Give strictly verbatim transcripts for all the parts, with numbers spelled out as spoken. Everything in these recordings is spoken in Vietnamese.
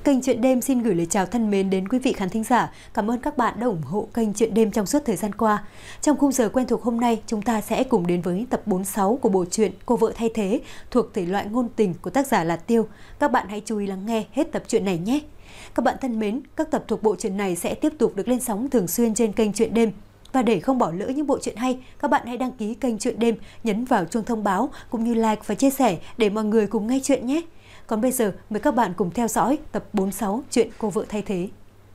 Kênh Chuyện Đêm xin gửi lời chào thân mến đến quý vị khán thính giả. Cảm ơn các bạn đã ủng hộ kênh Chuyện Đêm trong suốt thời gian qua. Trong khung giờ quen thuộc hôm nay, chúng ta sẽ cùng đến với tập bốn mươi sáu của bộ truyện Cô vợ thay thế thuộc thể loại ngôn tình của tác giả là Tiêu. Các bạn hãy chú ý lắng nghe hết tập truyện này nhé. Các bạn thân mến, các tập thuộc bộ truyện này sẽ tiếp tục được lên sóng thường xuyên trên kênh Chuyện Đêm. Và để không bỏ lỡ những bộ truyện hay, các bạn hãy đăng ký kênh Chuyện Đêm, nhấn vào chuông thông báo cũng như like và chia sẻ để mọi người cùng nghe chuyện nhé. Còn bây giờ, mời các bạn cùng theo dõi tập bốn mươi sáu chuyện Cô vợ thay thế.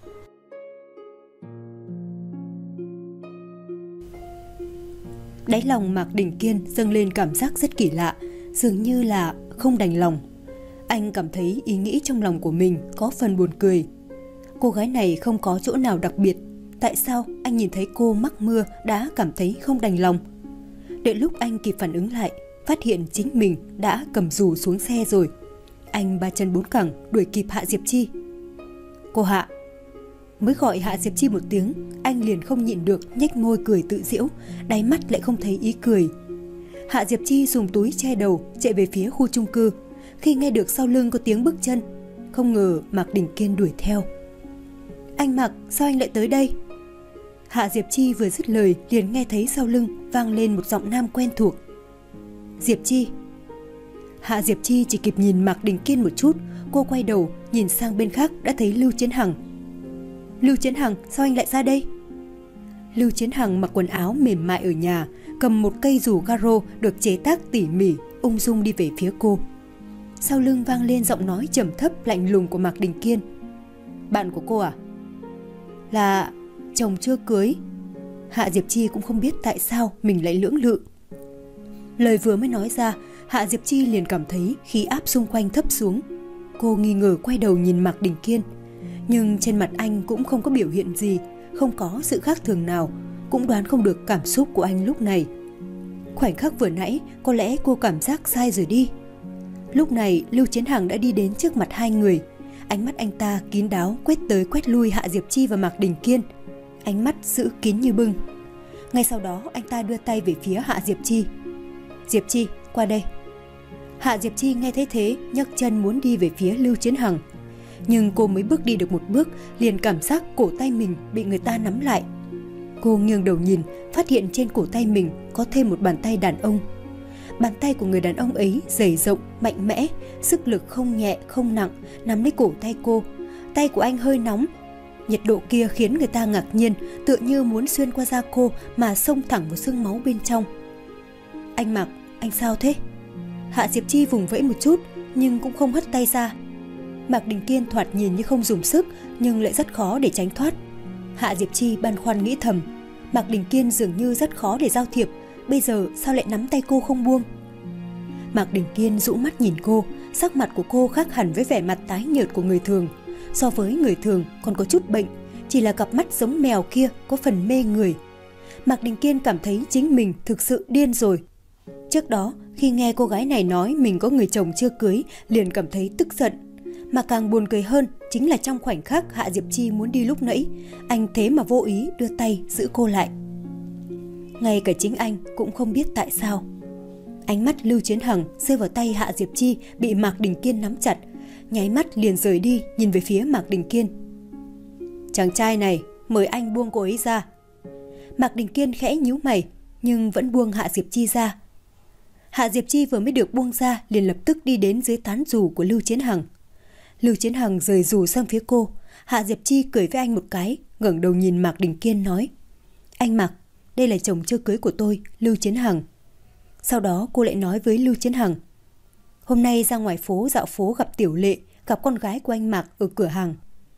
Đáy lòng Mạc Đình Kiên dâng lên cảm giác rất kỳ lạ, dường như là không đành lòng. Anh cảm thấy ý nghĩ trong lòng của mình có phần buồn cười. Cô gái này không có chỗ nào đặc biệt, tại sao anh nhìn thấy cô mắc mưa đã cảm thấy không đành lòng? Đợi lúc anh kịp phản ứng lại, phát hiện chính mình đã cầm dù xuống xe rồi. Anh ba chân bốn cẳng đuổi kịp Hạ Diệp Chi. Cô Hạ. Mới gọi Hạ Diệp Chi một tiếng, anh liền không nhịn được nhếch môi cười tự giễu, đáy mắt lại không thấy ý cười. Hạ Diệp Chi dùng túi che đầu chạy về phía khu chung cư. Khi nghe được sau lưng có tiếng bước chân, không ngờ Mạc Đình Kiên đuổi theo. Anh Mạc, sao anh lại tới đây? Hạ Diệp Chi vừa dứt lời liền nghe thấy sau lưng vang lên một giọng nam quen thuộc. Diệp Chi. Hạ Diệp Chi chỉ kịp nhìn Mạc Đình Kiên một chút, cô quay đầu nhìn sang bên khác đã thấy Lưu Chiến Hằng. Lưu Chiến Hằng, sao anh lại ra đây? Lưu Chiến Hằng mặc quần áo mềm mại ở nhà, cầm một cây dù garo được chế tác tỉ mỉ, ung dung đi về phía cô. Sau lưng vang lên giọng nói trầm thấp lạnh lùng của Mạc Đình Kiên. Bạn của cô à? Là chồng chưa cưới. Hạ Diệp Chi cũng không biết tại sao mình lại lưỡng lự. Lời vừa mới nói ra, Hạ Diệp Chi liền cảm thấy khí áp xung quanh thấp xuống. Cô nghi ngờ quay đầu nhìn Mạc Đình Kiên, nhưng trên mặt anh cũng không có biểu hiện gì, không có sự khác thường nào, cũng đoán không được cảm xúc của anh lúc này. Khoảnh khắc vừa nãy, có lẽ cô cảm giác sai rồi đi. Lúc này, Lưu Chiến Hằng đã đi đến trước mặt hai người. Ánh mắt anh ta kín đáo quét tới quét lui Hạ Diệp Chi và Mạc Đình Kiên. Ánh mắt giữ kín như bưng. Ngay sau đó, anh ta đưa tay về phía Hạ Diệp Chi. Diệp Chi, qua đây. Hạ Diệp Chi nghe thấy thế, nhấc chân muốn đi về phía Lưu Chiến Hằng. Nhưng cô mới bước đi được một bước, liền cảm giác cổ tay mình bị người ta nắm lại. Cô nghiêng đầu nhìn, phát hiện trên cổ tay mình có thêm một bàn tay đàn ông. Bàn tay của người đàn ông ấy dày rộng, mạnh mẽ, sức lực không nhẹ, không nặng, nắm lấy cổ tay cô. Tay của anh hơi nóng. Nhiệt độ kia khiến người ta ngạc nhiên, tựa như muốn xuyên qua da cô mà xông thẳng vào xương máu bên trong. Anh Mạc, anh sao thế? Hạ Diệp Chi vùng vẫy một chút, nhưng cũng không hất tay ra. Mạc Đình Kiên thoạt nhìn như không dùng sức, nhưng lại rất khó để tránh thoát. Hạ Diệp Chi băn khoăn nghĩ thầm, Mạc Đình Kiên dường như rất khó để giao thiệp, bây giờ sao lại nắm tay cô không buông? Mạc Đình Kiên dụ mắt nhìn cô, sắc mặt của cô khác hẳn với vẻ mặt tái nhợt của người thường. So với người thường còn có chút bệnh, chỉ là cặp mắt giống mèo kia có phần mê người. Mạc Đình Kiên cảm thấy chính mình thực sự điên rồi. Trước đó, khi nghe cô gái này nói mình có người chồng chưa cưới, liền cảm thấy tức giận. Mà càng buồn cười hơn chính là trong khoảnh khắc Hạ Diệp Chi muốn đi lúc nãy, anh thế mà vô ý đưa tay giữ cô lại. Ngay cả chính anh cũng không biết tại sao. Ánh mắt Lưu Chiến Hằng rơi vào tay Hạ Diệp Chi bị Mạc Đình Kiên nắm chặt, nháy mắt liền rời đi nhìn về phía Mạc Đình Kiên. Chàng trai này, mời anh buông cô ấy ra. Mạc Đình Kiên khẽ nhíu mày, nhưng vẫn buông Hạ Diệp Chi ra. Hạ Diệp Chi vừa mới được buông ra liền lập tức đi đến dưới tán dù của Lưu Chiến Hằng. Lưu Chiến Hằng rời dù sang phía cô. Hạ Diệp Chi cười với anh một cái, ngẩng đầu nhìn Mạc Đình Kiên nói: Anh Mạc, đây là chồng chưa cưới của tôi, Lưu Chiến Hằng. Sau đó cô lại nói với Lưu Chiến Hằng: Hôm nay ra ngoài phố dạo phố gặp Tiểu Lệ, gặp con gái của anh Mạc ở cửa hàng.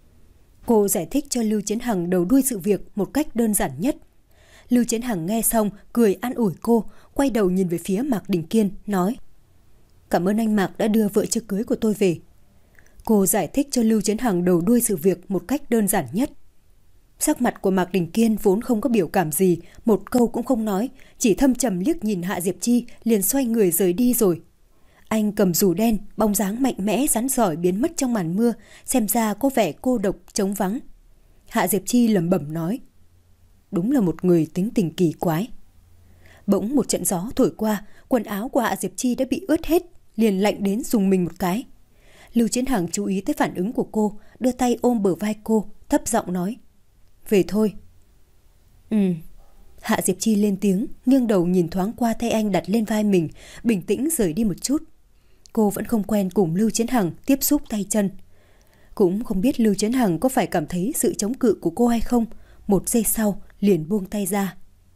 Cô giải thích cho Lưu Chiến Hằng đầu đuôi sự việc một cách đơn giản nhất. Lưu Chiến Hằng nghe xong cười an ủi cô, quay đầu nhìn về phía Mạc Đình Kiên, nói: Cảm ơn anh Mạc đã đưa vợ chưa cưới của tôi về. Cô giải thích cho Lưu Chiến Hằng đầu đuôi sự việc một cách đơn giản nhất. Sắc mặt của Mạc Đình Kiên vốn không có biểu cảm gì, một câu cũng không nói, chỉ thâm trầm liếc nhìn Hạ Diệp Chi liền xoay người rời đi rồi. Anh cầm dù đen, bóng dáng mạnh mẽ rắn rỏi biến mất trong màn mưa, xem ra có vẻ cô độc trống vắng. Hạ Diệp Chi lẩm bẩm nói: Đúng là một người tính tình kỳ quái. Bỗng một trận gió thổi qua, quần áo của Hạ Diệp Chi đã bị ướt hết, liền lạnh đến dùng mình một cái. Lưu Chiến Hằng chú ý tới phản ứng của cô, đưa tay ôm bờ vai cô, thấp giọng nói. Về thôi. Ừ. Hạ Diệp Chi lên tiếng, nghiêng đầu nhìn thoáng qua tay anh đặt lên vai mình, bình tĩnh rời đi một chút. Cô vẫn không quen cùng Lưu Chiến Hằng tiếp xúc tay chân. Cũng không biết Lưu Chiến Hằng có phải cảm thấy sự chống cự của cô hay không, một giây sau liền buông tay ra.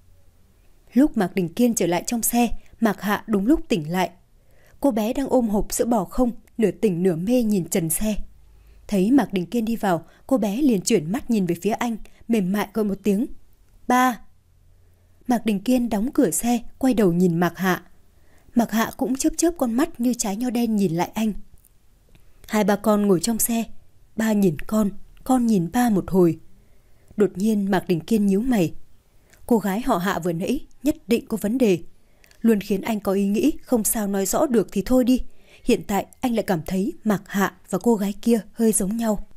Lúc Mạc Đình Kiên trở lại trong xe, Mạc Hạ đúng lúc tỉnh lại. Cô bé đang ôm hộp sữa bò không, nửa tỉnh nửa mê nhìn trần xe. Thấy Mạc Đình Kiên đi vào, cô bé liền chuyển mắt nhìn về phía anh, mềm mại gọi một tiếng. Ba! Mạc Đình Kiên đóng cửa xe, quay đầu nhìn Mạc Hạ. Mạc Hạ cũng chớp chớp con mắt như trái nho đen nhìn lại anh. Hai ba con ngồi trong xe, ba nhìn con, con nhìn ba một hồi. Đột nhiên Mạc Đình Kiên nhíu mày. Cô gái họ Hạ vừa nãy nhất định có vấn đề, luôn khiến anh có ý nghĩ không sao nói rõ được thì thôi đi. Hiện tại anh lại cảm thấy Mạc Hạ và cô gái kia hơi giống nhau.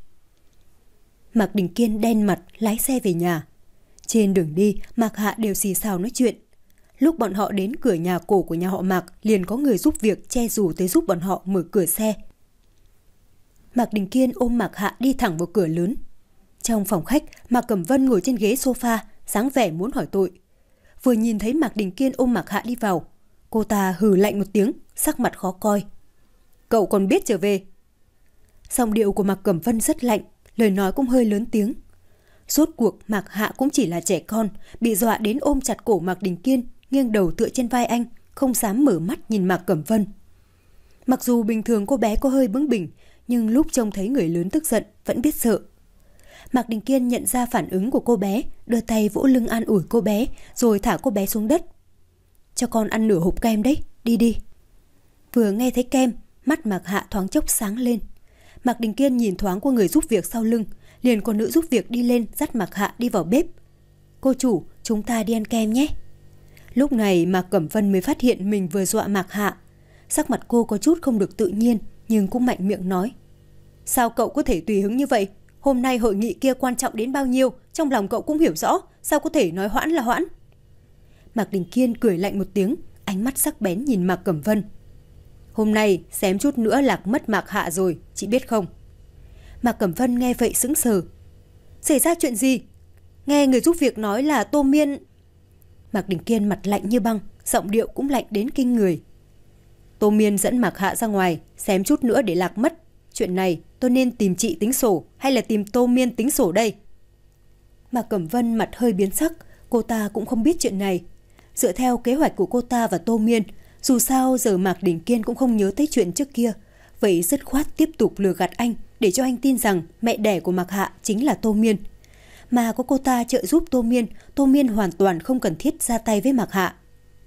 Mạc Đình Kiên đen mặt lái xe về nhà. Trên đường đi, Mạc Hạ đều xì xào nói chuyện. Lúc bọn họ đến cửa nhà cổ của nhà họ Mạc, liền có người giúp việc che dù tới giúp bọn họ mở cửa xe. Mạc Đình Kiên ôm Mạc Hạ đi thẳng vào cửa lớn. Trong phòng khách, Mạc Cẩm Vân ngồi trên ghế sofa, dáng vẻ muốn hỏi tội. Vừa nhìn thấy Mạc Đình Kiên ôm Mạc Hạ đi vào, cô ta hừ lạnh một tiếng, sắc mặt khó coi. Cậu còn biết trở về? Giọng điệu của Mạc Cẩm Vân rất lạnh, lời nói cũng hơi lớn tiếng. Rốt cuộc Mạc Hạ cũng chỉ là trẻ con, bị dọa đến ôm chặt cổ Mạc Đình Kiên, nghiêng đầu tựa trên vai anh, không dám mở mắt nhìn Mạc Cẩm Vân. Mặc dù bình thường cô bé có hơi bướng bỉnh, nhưng lúc trông thấy người lớn tức giận vẫn biết sợ. Mạc Đình Kiên nhận ra phản ứng của cô bé, đưa tay vỗ lưng an ủi cô bé, rồi thả cô bé xuống đất. Cho con ăn nửa hộp kem đấy, đi đi. Vừa nghe thấy kem, mắt Mạc Hạ thoáng chốc sáng lên. Mạc Đình Kiên nhìn thoáng qua người giúp việc sau lưng, liền có nữ giúp việc đi lên dắt Mạc Hạ đi vào bếp. Cô chủ, chúng ta đi ăn kem nhé. Lúc này Mạc Cẩm Vân mới phát hiện mình vừa dọa Mạc Hạ. Sắc mặt cô có chút không được tự nhiên, nhưng cũng mạnh miệng nói. Sao cậu có thể tùy hứng như vậy? Hôm nay hội nghị kia quan trọng đến bao nhiêu, trong lòng cậu cũng hiểu rõ, sao có thể nói hoãn là hoãn? Mạc Đình Kiên cười lạnh một tiếng, ánh mắt sắc bén nhìn Mạc Cẩm Vân. Hôm nay xém chút nữa lạc mất Mạc Hạ rồi, chị biết không? Mạc Cẩm Vân nghe vậy sững sờ. Xảy ra chuyện gì? Nghe người giúp việc nói là Tô Miên... Mạc Đình Kiên mặt lạnh như băng, giọng điệu cũng lạnh đến kinh người. Tô Miên dẫn Mạc Hạ ra ngoài, xém chút nữa để lạc mất. Chuyện này tôi nên tìm chị tính sổ hay là tìm Tô Miên tính sổ đây? Mạc Cẩm Vân mặt hơi biến sắc, cô ta cũng không biết chuyện này. Dựa theo kế hoạch của cô ta và Tô Miên, dù sao giờ Mạc Đình Kiên cũng không nhớ tới chuyện trước kia, vậy dứt khoát tiếp tục lừa gạt anh để cho anh tin rằng mẹ đẻ của Mạc Hạ chính là Tô Miên. Mà có cô ta trợ giúp Tô Miên, Tô Miên hoàn toàn không cần thiết ra tay với Mạc Hạ.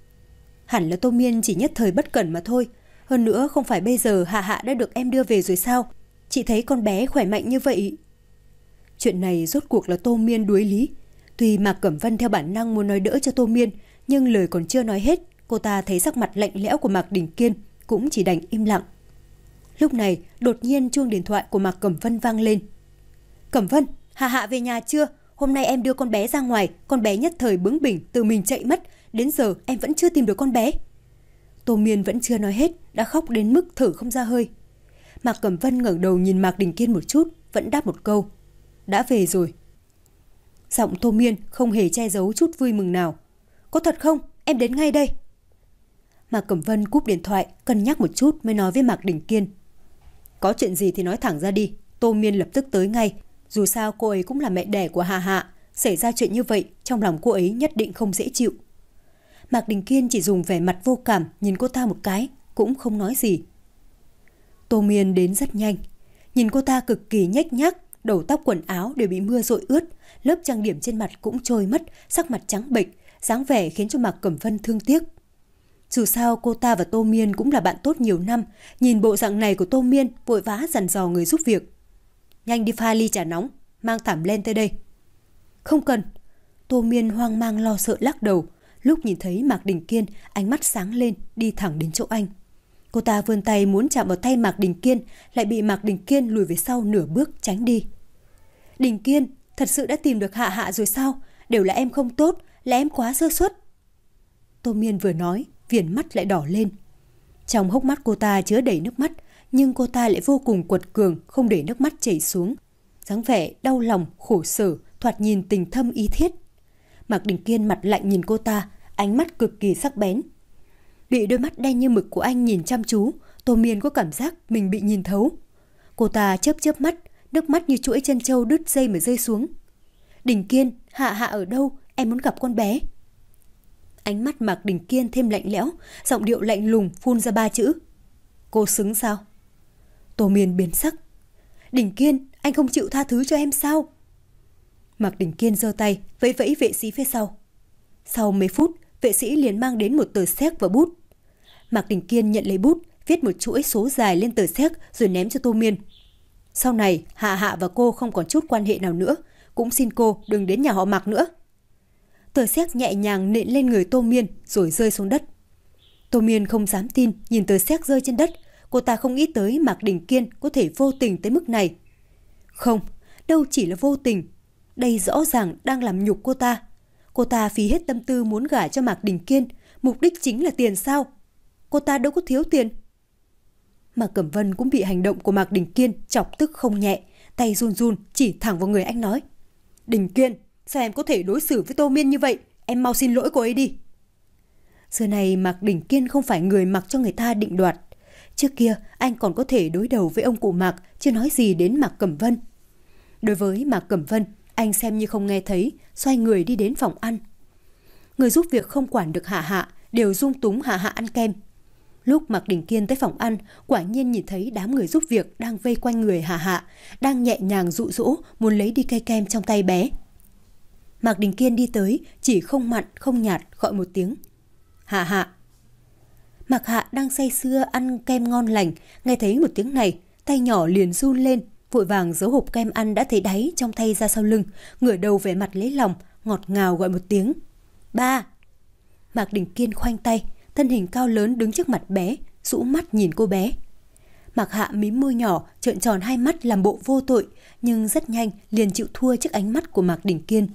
Hẳn là Tô Miên chỉ nhất thời bất cẩn mà thôi. Hơn nữa không phải bây giờ Hạ Hạ đã được em đưa về rồi sao? Chị thấy con bé khỏe mạnh như vậy. Chuyện này rốt cuộc là Tô Miên đuối lý. Tuy Mạc Cẩm Vân theo bản năng muốn nói đỡ cho Tô Miên, nhưng lời còn chưa nói hết, cô ta thấy sắc mặt lạnh lẽo của Mạc Đình Kiên, cũng chỉ đành im lặng. Lúc này đột nhiên chuông điện thoại của Mạc Cẩm Vân vang lên. Cẩm Vân, Hạ Hạ về nhà chưa? Hôm nay em đưa con bé ra ngoài, con bé nhất thời bướng bỉnh tự mình chạy mất, đến giờ em vẫn chưa tìm được con bé. Tô Miên vẫn chưa nói hết, đã khóc đến mức thở không ra hơi. Mạc Cẩm Vân ngẩng đầu nhìn Mạc Đình Kiên một chút, vẫn đáp một câu. Đã về rồi. Giọng Tô Miên không hề che giấu chút vui mừng nào. Có thật không? Em đến ngay đây. Mạc Cẩm Vân cúp điện thoại, cân nhắc một chút mới nói với Mạc Đình Kiên. Có chuyện gì thì nói thẳng ra đi, Tô Miên lập tức tới ngay. Dù sao cô ấy cũng là mẹ đẻ của Hà Hạ, xảy ra chuyện như vậy, trong lòng cô ấy nhất định không dễ chịu. Mạc Đình Kiên chỉ dùng vẻ mặt vô cảm nhìn cô ta một cái, cũng không nói gì. Tô Miên đến rất nhanh. Nhìn cô ta cực kỳ nhếch nhác, đầu tóc quần áo đều bị mưa dội ướt, lớp trang điểm trên mặt cũng trôi mất, sắc mặt trắng bệch, dáng vẻ khiến cho Mạc Cẩm Vân thương tiếc. Dù sao cô ta và Tô Miên cũng là bạn tốt nhiều năm, nhìn bộ dạng này của Tô Miên vội vã dặn dò người giúp việc. Nhanh đi pha ly trà nóng, mang thảm lên tới đây. Không cần. Tô Miên hoang mang lo sợ lắc đầu. Lúc nhìn thấy Mạc Đình Kiên, ánh mắt sáng lên, đi thẳng đến chỗ anh. Cô ta vươn tay muốn chạm vào tay Mạc Đình Kiên, lại bị Mạc Đình Kiên lùi về sau nửa bước tránh đi. Đình Kiên, thật sự đã tìm được Hạ Hạ rồi sao? Đều là em không tốt, là em quá sơ suất. Tô Miên vừa nói, viền mắt lại đỏ lên. Trong hốc mắt cô ta chứa đầy nước mắt, nhưng cô ta lại vô cùng quật cường, không để nước mắt chảy xuống. Dáng vẻ đau lòng, khổ sở, thoạt nhìn tình thâm ý thiết. Mạc Đình Kiên mặt lạnh nhìn cô ta, ánh mắt cực kỳ sắc bén. Bị đôi mắt đen như mực của anh nhìn chăm chú, Tô Miên có cảm giác mình bị nhìn thấu. Cô ta chớp chớp mắt, nước mắt như chuỗi chân trâu đứt dây mà rơi xuống. Đình Kiên, Hạ Hạ ở đâu? Em muốn gặp con bé. Ánh mắt Mạc Đình Kiên thêm lạnh lẽo, giọng điệu lạnh lùng phun ra ba chữ. Cô xứng sao? Tô Miên biến sắc. Đình Kiên, anh không chịu tha thứ cho em sao? Mạc Đình Kiên giơ tay, vẫy vẫy vệ sĩ phía sau. Sau mấy phút, vệ sĩ liền mang đến một tờ séc và bút. Mạc Đình Kiên nhận lấy bút, viết một chuỗi số dài lên tờ séc rồi ném cho Tô Miên. Sau này, Hạ Hạ và cô không còn chút quan hệ nào nữa, cũng xin cô đừng đến nhà họ Mạc nữa. Tờ séc nhẹ nhàng nện lên người Tô Miên rồi rơi xuống đất. Tô Miên không dám tin nhìn tờ séc rơi trên đất, cô ta không nghĩ tới Mạc Đình Kiên có thể vô tình tới mức này. Không, đâu chỉ là vô tình, đây rõ ràng đang làm nhục cô ta. Cô ta phí hết tâm tư muốn gả cho Mạc Đình Kiên, mục đích chính là tiền sao? Cô ta đâu có thiếu tiền. Mạc Cẩm Vân cũng bị hành động của Mạc Đình Kiên chọc tức không nhẹ, tay run run chỉ thẳng vào người anh nói. Đình Kiên, sao em có thể đối xử với Tô Miên như vậy? Em mau xin lỗi cô ấy đi. Giờ này Mạc Đình Kiên không phải người mặc cho người ta định đoạt. Trước kia anh còn có thể đối đầu với ông cụ Mạc, chưa nói gì đến Mạc Cẩm Vân. Đối với Mạc Cẩm Vân, anh xem như không nghe thấy, xoay người đi đến phòng ăn. Người giúp việc không quản được Hạ Hạ, đều dung túng Hạ Hạ ăn kem. Lúc Mạc Đình Kiên tới phòng ăn, quả nhiên nhìn thấy đám người giúp việc đang vây quanh người Hạ Hạ, đang nhẹ nhàng dụ dỗ muốn lấy đi cây kem trong tay bé. Mạc Đình Kiên đi tới, chỉ không mặn không nhạt gọi một tiếng. Hạ Hạ. Mạc Hạ đang say sưa ăn kem ngon lành, nghe thấy một tiếng này, tay nhỏ liền run lên, vội vàng giấu hộp kem ăn đã thấy đáy trong tay ra sau lưng, ngửa đầu về mặt lấy lòng, ngọt ngào gọi một tiếng. Ba. Mạc Đình Kiên khoanh tay, thân hình cao lớn đứng trước mặt bé, rũ mắt nhìn cô bé. Mạc Hạ mím môi nhỏ, trợn tròn hai mắt làm bộ vô tội, nhưng rất nhanh liền chịu thua trước ánh mắt của Mạc Đình Kiên.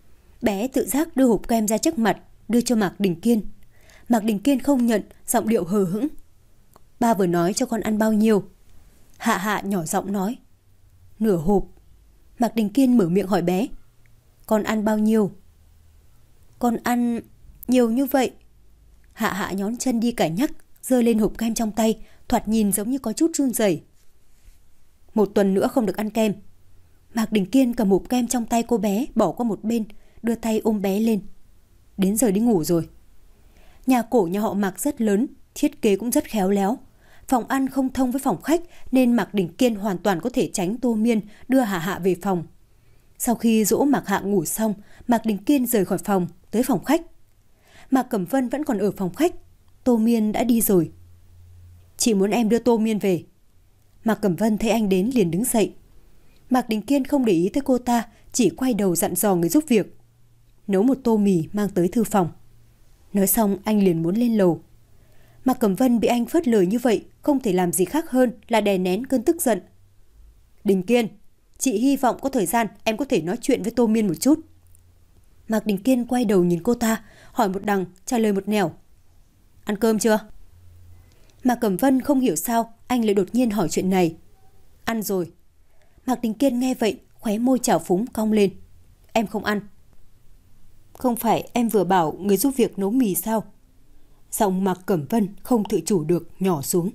Bé tự giác đưa hộp kem ra trước mặt, đưa cho Mạc Đình Kiên. Mạc Đình Kiên không nhận, giọng điệu hờ hững. Ba vừa nói cho con ăn bao nhiêu? Hạ Hạ nhỏ giọng nói. Nửa hộp. Mạc Đình Kiên mở miệng hỏi bé. Con ăn bao nhiêu? Con ăn nhiều như vậy. Hạ Hạ nhón chân đi cải nhắc, giơ lên hộp kem trong tay, thoạt nhìn giống như có chút run rẩy. Một tuần nữa không được ăn kem. Mạc Đình Kiên cầm hộp kem trong tay cô bé bỏ qua một bên, đưa tay ôm bé lên. Đến giờ đi ngủ rồi. Nhà cổ nhà họ Mạc rất lớn, thiết kế cũng rất khéo léo. Phòng ăn không thông với phòng khách nên Mạc Đình Kiên hoàn toàn có thể tránh Tô Miên đưa Hạ Hạ về phòng. Sau khi dỗ Mạc Hạ ngủ xong, Mạc Đình Kiên rời khỏi phòng, tới phòng khách. Mạc Cẩm Vân vẫn còn ở phòng khách, Tô Miên đã đi rồi. Chị muốn em đưa Tô Miên về. Mạc Cẩm Vân thấy anh đến liền đứng dậy. Mạc Đình Kiên không để ý tới cô ta, chỉ quay đầu dặn dò người giúp việc. Nấu một tô mì mang tới thư phòng. Nói xong anh liền muốn lên lầu. Mạc Cẩm Vân bị anh phớt lờ như vậy, không thể làm gì khác hơn là đè nén cơn tức giận. Đình Kiên, chị hy vọng có thời gian em có thể nói chuyện với Tô Miên một chút. Mạc Đình Kiên quay đầu nhìn cô ta, hỏi một đằng, trả lời một nẻo. Ăn cơm chưa? Mạc Cẩm Vân không hiểu sao anh lại đột nhiên hỏi chuyện này. Ăn rồi. Mạc Đình Kiên nghe vậy, khóe môi trào phúng cong lên. Em không ăn. Không phải em vừa bảo người giúp việc nấu mì sao? Giọng Mạc Cẩm Vân không tự chủ được nhỏ xuống.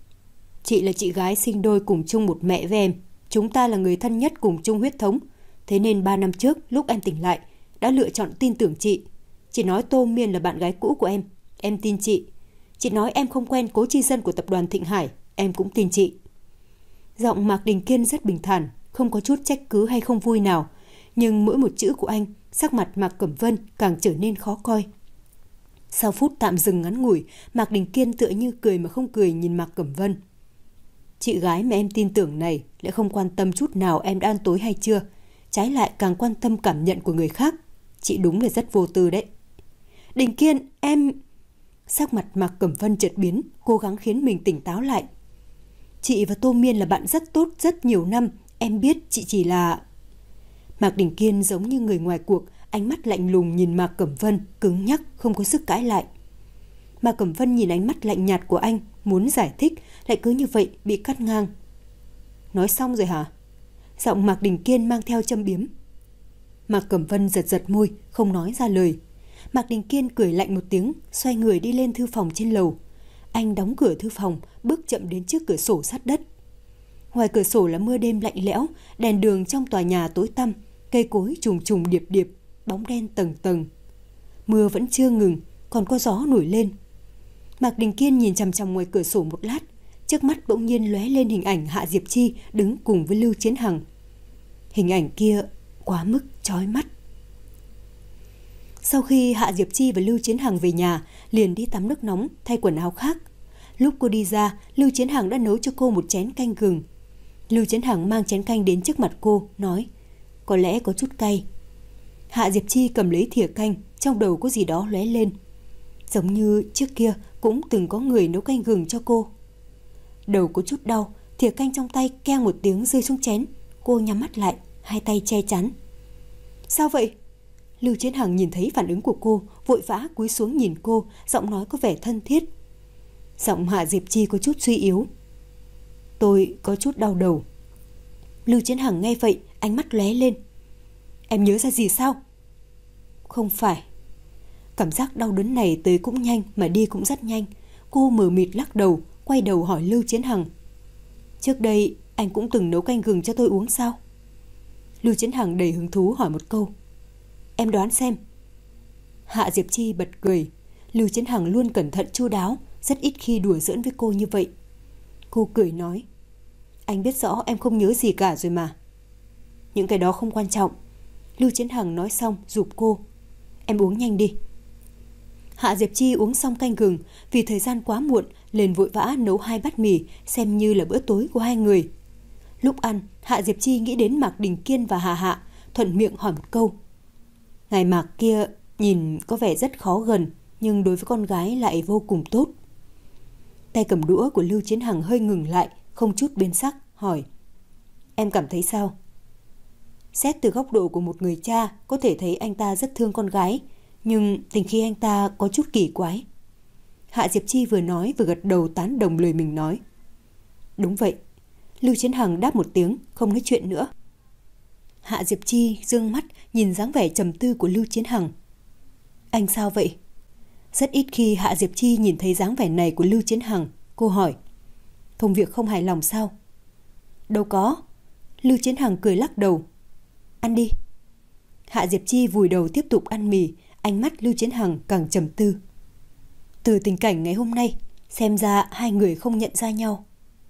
Chị là chị gái sinh đôi cùng chung một mẹ với em. Chúng ta là người thân nhất cùng chung huyết thống. Thế nên ba năm trước lúc em tỉnh lại đã lựa chọn tin tưởng chị. Chị nói Tô Miên là bạn gái cũ của em. Em tin chị. Chị nói em không quen Cố Chi Dân của tập đoàn Thịnh Hải. Em cũng tin chị. Giọng Mạc Đình Kiên rất bình thản, không có chút trách cứ hay không vui nào. Nhưng mỗi một chữ của anh, sắc mặt Mạc Cẩm Vân càng trở nên khó coi. Sau phút tạm dừng ngắn ngủi, Mạc Đình Kiên tựa như cười mà không cười nhìn Mạc Cẩm Vân. Chị gái mà em tin tưởng này lại không quan tâm chút nào em đã ăn tối hay chưa. Trái lại càng quan tâm cảm nhận của người khác. Chị đúng là rất vô tư đấy. Đình Kiên, em... Sắc mặt Mạc Cẩm Vân chợt biến, cố gắng khiến mình tỉnh táo lại. Chị và Tô Miên là bạn rất tốt rất nhiều năm. Em biết chị chỉ là... Mạc Đình Kiên giống như người ngoài cuộc, ánh mắt lạnh lùng nhìn Mạc Cẩm Vân, cứng nhắc, không có sức cãi lại. Mạc Cẩm Vân nhìn ánh mắt lạnh nhạt của anh, muốn giải thích lại cứ như vậy bị cắt ngang. Nói xong rồi hả? Giọng Mạc Đình Kiên mang theo châm biếm. Mạc Cẩm Vân giật giật môi, không nói ra lời. Mạc Đình Kiên cười lạnh một tiếng, xoay người đi lên thư phòng trên lầu. Anh đóng cửa thư phòng, bước chậm đến trước cửa sổ sát đất. Ngoài cửa sổ là mưa đêm lạnh lẽo, đèn đường trong tòa nhà tối tăm, cây cối trùng trùng điệp điệp, bóng đen tầng tầng. Mưa vẫn chưa ngừng, còn có gió nổi lên. Mạc Đình Kiên nhìn chằm chằm ngoài cửa sổ một lát, trước mắt bỗng nhiên lóe lên hình ảnh Hạ Diệp Chi đứng cùng với Lưu Chiến Hằng. Hình ảnh kia quá mức chói mắt. Sau khi Hạ Diệp Chi và Lưu Chiến Hằng về nhà, liền đi tắm nước nóng, thay quần áo khác. Lúc cô đi ra, Lưu Chiến Hằng đã nấu cho cô một chén canh gừng. Lưu Chiến Hằng mang chén canh đến trước mặt cô, nói: có lẽ có chút cay. Hạ Diệp Chi cầm lấy thìa canh, trong đầu có gì đó lóe lên. Giống như trước kia cũng từng có người nấu canh gừng cho cô. Đầu có chút đau, thìa canh trong tay keng một tiếng rơi xuống chén. Cô nhắm mắt lại, hai tay che chắn. Sao vậy? Lưu Chiến Hằng nhìn thấy phản ứng của cô, vội vã cúi xuống nhìn cô, giọng nói có vẻ thân thiết. Giọng Hạ Diệp Chi có chút suy yếu. Tôi có chút đau đầu. Lưu Chiến Hằng nghe vậy, ánh mắt lóe lên. Em nhớ ra gì sao? Không phải. Cảm giác đau đớn này tới cũng nhanh mà đi cũng rất nhanh. Cô mờ mịt lắc đầu, quay đầu hỏi Lưu Chiến Hằng. Trước đây anh cũng từng nấu canh gừng cho tôi uống sao? Lưu Chiến Hằng đầy hứng thú hỏi một câu. Em đoán xem. Hạ Diệp Chi bật cười. Lưu Chiến Hằng luôn cẩn thận chu đáo, rất ít khi đùa giỡn với cô như vậy. Cô cười nói. Anh biết rõ em không nhớ gì cả rồi mà. Những cái đó không quan trọng. Lưu Chiến Hằng nói xong giục cô. Em uống nhanh đi. Hạ Diệp Chi uống xong canh gừng, vì thời gian quá muộn liền vội vã nấu hai bát mì, xem như là bữa tối của hai người. Lúc ăn, Hạ Diệp Chi nghĩ đến Mạc Đình Kiên và Hà Hạ, thuận miệng hỏi một câu. Ngài Mạc kia nhìn có vẻ rất khó gần, nhưng đối với con gái lại vô cùng tốt. Tay cầm đũa của Lưu Chiến Hằng hơi ngừng lại, không chút biến sắc, hỏi. Em cảm thấy sao? Xét từ góc độ của một người cha, có thể thấy anh ta rất thương con gái, nhưng tình khi anh ta có chút kỳ quái. Hạ Diệp Chi vừa nói vừa gật đầu tán đồng lời mình nói. Đúng vậy. Lưu Chiến Hằng đáp một tiếng, không nói chuyện nữa. Hạ Diệp Chi dương mắt nhìn dáng vẻ trầm tư của Lưu Chiến Hằng. Anh sao vậy? Rất ít khi Hạ Diệp Chi nhìn thấy dáng vẻ này của Lưu Chiến Hằng. Cô hỏi. Công việc không hài lòng sao? Đâu có. Lưu Chiến Hằng cười lắc đầu. Ăn đi. Hạ Diệp Chi vùi đầu tiếp tục ăn mì, ánh mắt Lưu Chiến Hằng càng trầm tư. Từ tình cảnh ngày hôm nay, xem ra hai người không nhận ra nhau.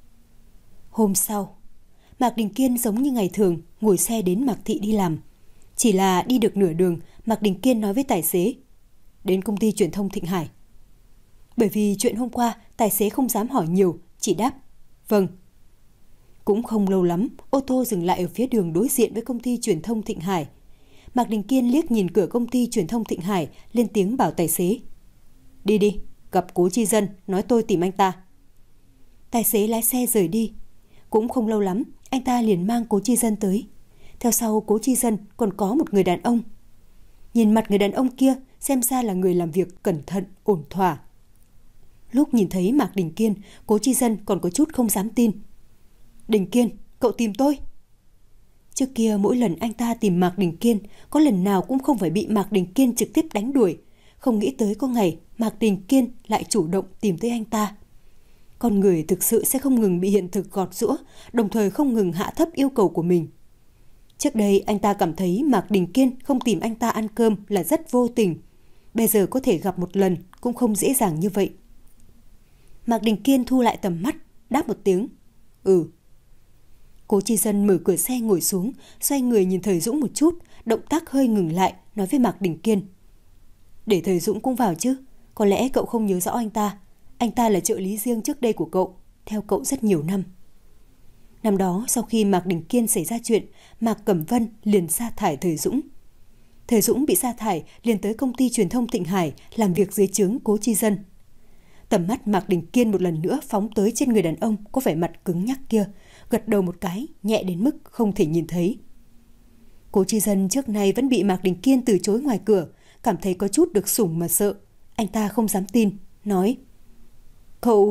Hôm sau, Mạc Đình Kiên giống như ngày thường ngồi xe đến Mạc Thị đi làm. Chỉ là đi được nửa đường, Mạc Đình Kiên nói với tài xế. Đến công ty truyền thông Thịnh Hải. Bởi vì chuyện hôm qua, tài xế không dám hỏi nhiều, chỉ đáp. Vâng. Cũng không lâu lắm, ô tô dừng lại ở phía đường đối diện với công ty truyền thông Thịnh Hải. Mạc Đình Kiên liếc nhìn cửa công ty truyền thông Thịnh Hải, lên tiếng bảo tài xế. Đi đi, gặp Cố Chi Dân, nói tôi tìm anh ta. Tài xế lái xe rời đi. Cũng không lâu lắm, anh ta liền mang Cố Chi Dân tới. Theo sau Cố Chi Dân còn có một người đàn ông. Nhìn mặt người đàn ông kia, xem ra là người làm việc cẩn thận, ổn thỏa. Lúc nhìn thấy Mạc Đình Kiên, Cố Chi Dân còn có chút không dám tin. Đình Kiên, cậu tìm tôi. Trước kia mỗi lần anh ta tìm Mạc Đình Kiên, có lần nào cũng không phải bị Mạc Đình Kiên trực tiếp đánh đuổi. Không nghĩ tới có ngày Mạc Đình Kiên lại chủ động tìm tới anh ta. Con người thực sự sẽ không ngừng bị hiện thực gọt giũa, đồng thời không ngừng hạ thấp yêu cầu của mình. Trước đây anh ta cảm thấy Mạc Đình Kiên không tìm anh ta ăn cơm là rất vô tình. Bây giờ có thể gặp một lần cũng không dễ dàng như vậy. Mạc Đình Kiên thu lại tầm mắt, đáp một tiếng. Ừ. Cố Chi Dân mở cửa xe ngồi xuống, xoay người nhìn Thời Dũng một chút, động tác hơi ngừng lại, nói với Mạc Đình Kiên. Để Thời Dũng cũng vào chứ, có lẽ cậu không nhớ rõ anh ta. Anh ta là trợ lý riêng trước đây của cậu, theo cậu rất nhiều năm. Năm đó, sau khi Mạc Đình Kiên xảy ra chuyện, Mạc Cẩm Vân liền sa thải Thời Dũng. Thời Dũng bị sa thải liền tới công ty truyền thông Thịnh Hải làm việc dưới trướng Cố Chi Dân. Tầm mắt Mạc Đình Kiên một lần nữa phóng tới trên người đàn ông có vẻ mặt cứng nhắc kia, gật đầu một cái, nhẹ đến mức không thể nhìn thấy. Cố Chi Dân trước nay vẫn bị Mạc Đình Kiên từ chối ngoài cửa, cảm thấy có chút được sủng mà sợ. Anh ta không dám tin, nói. Cậu,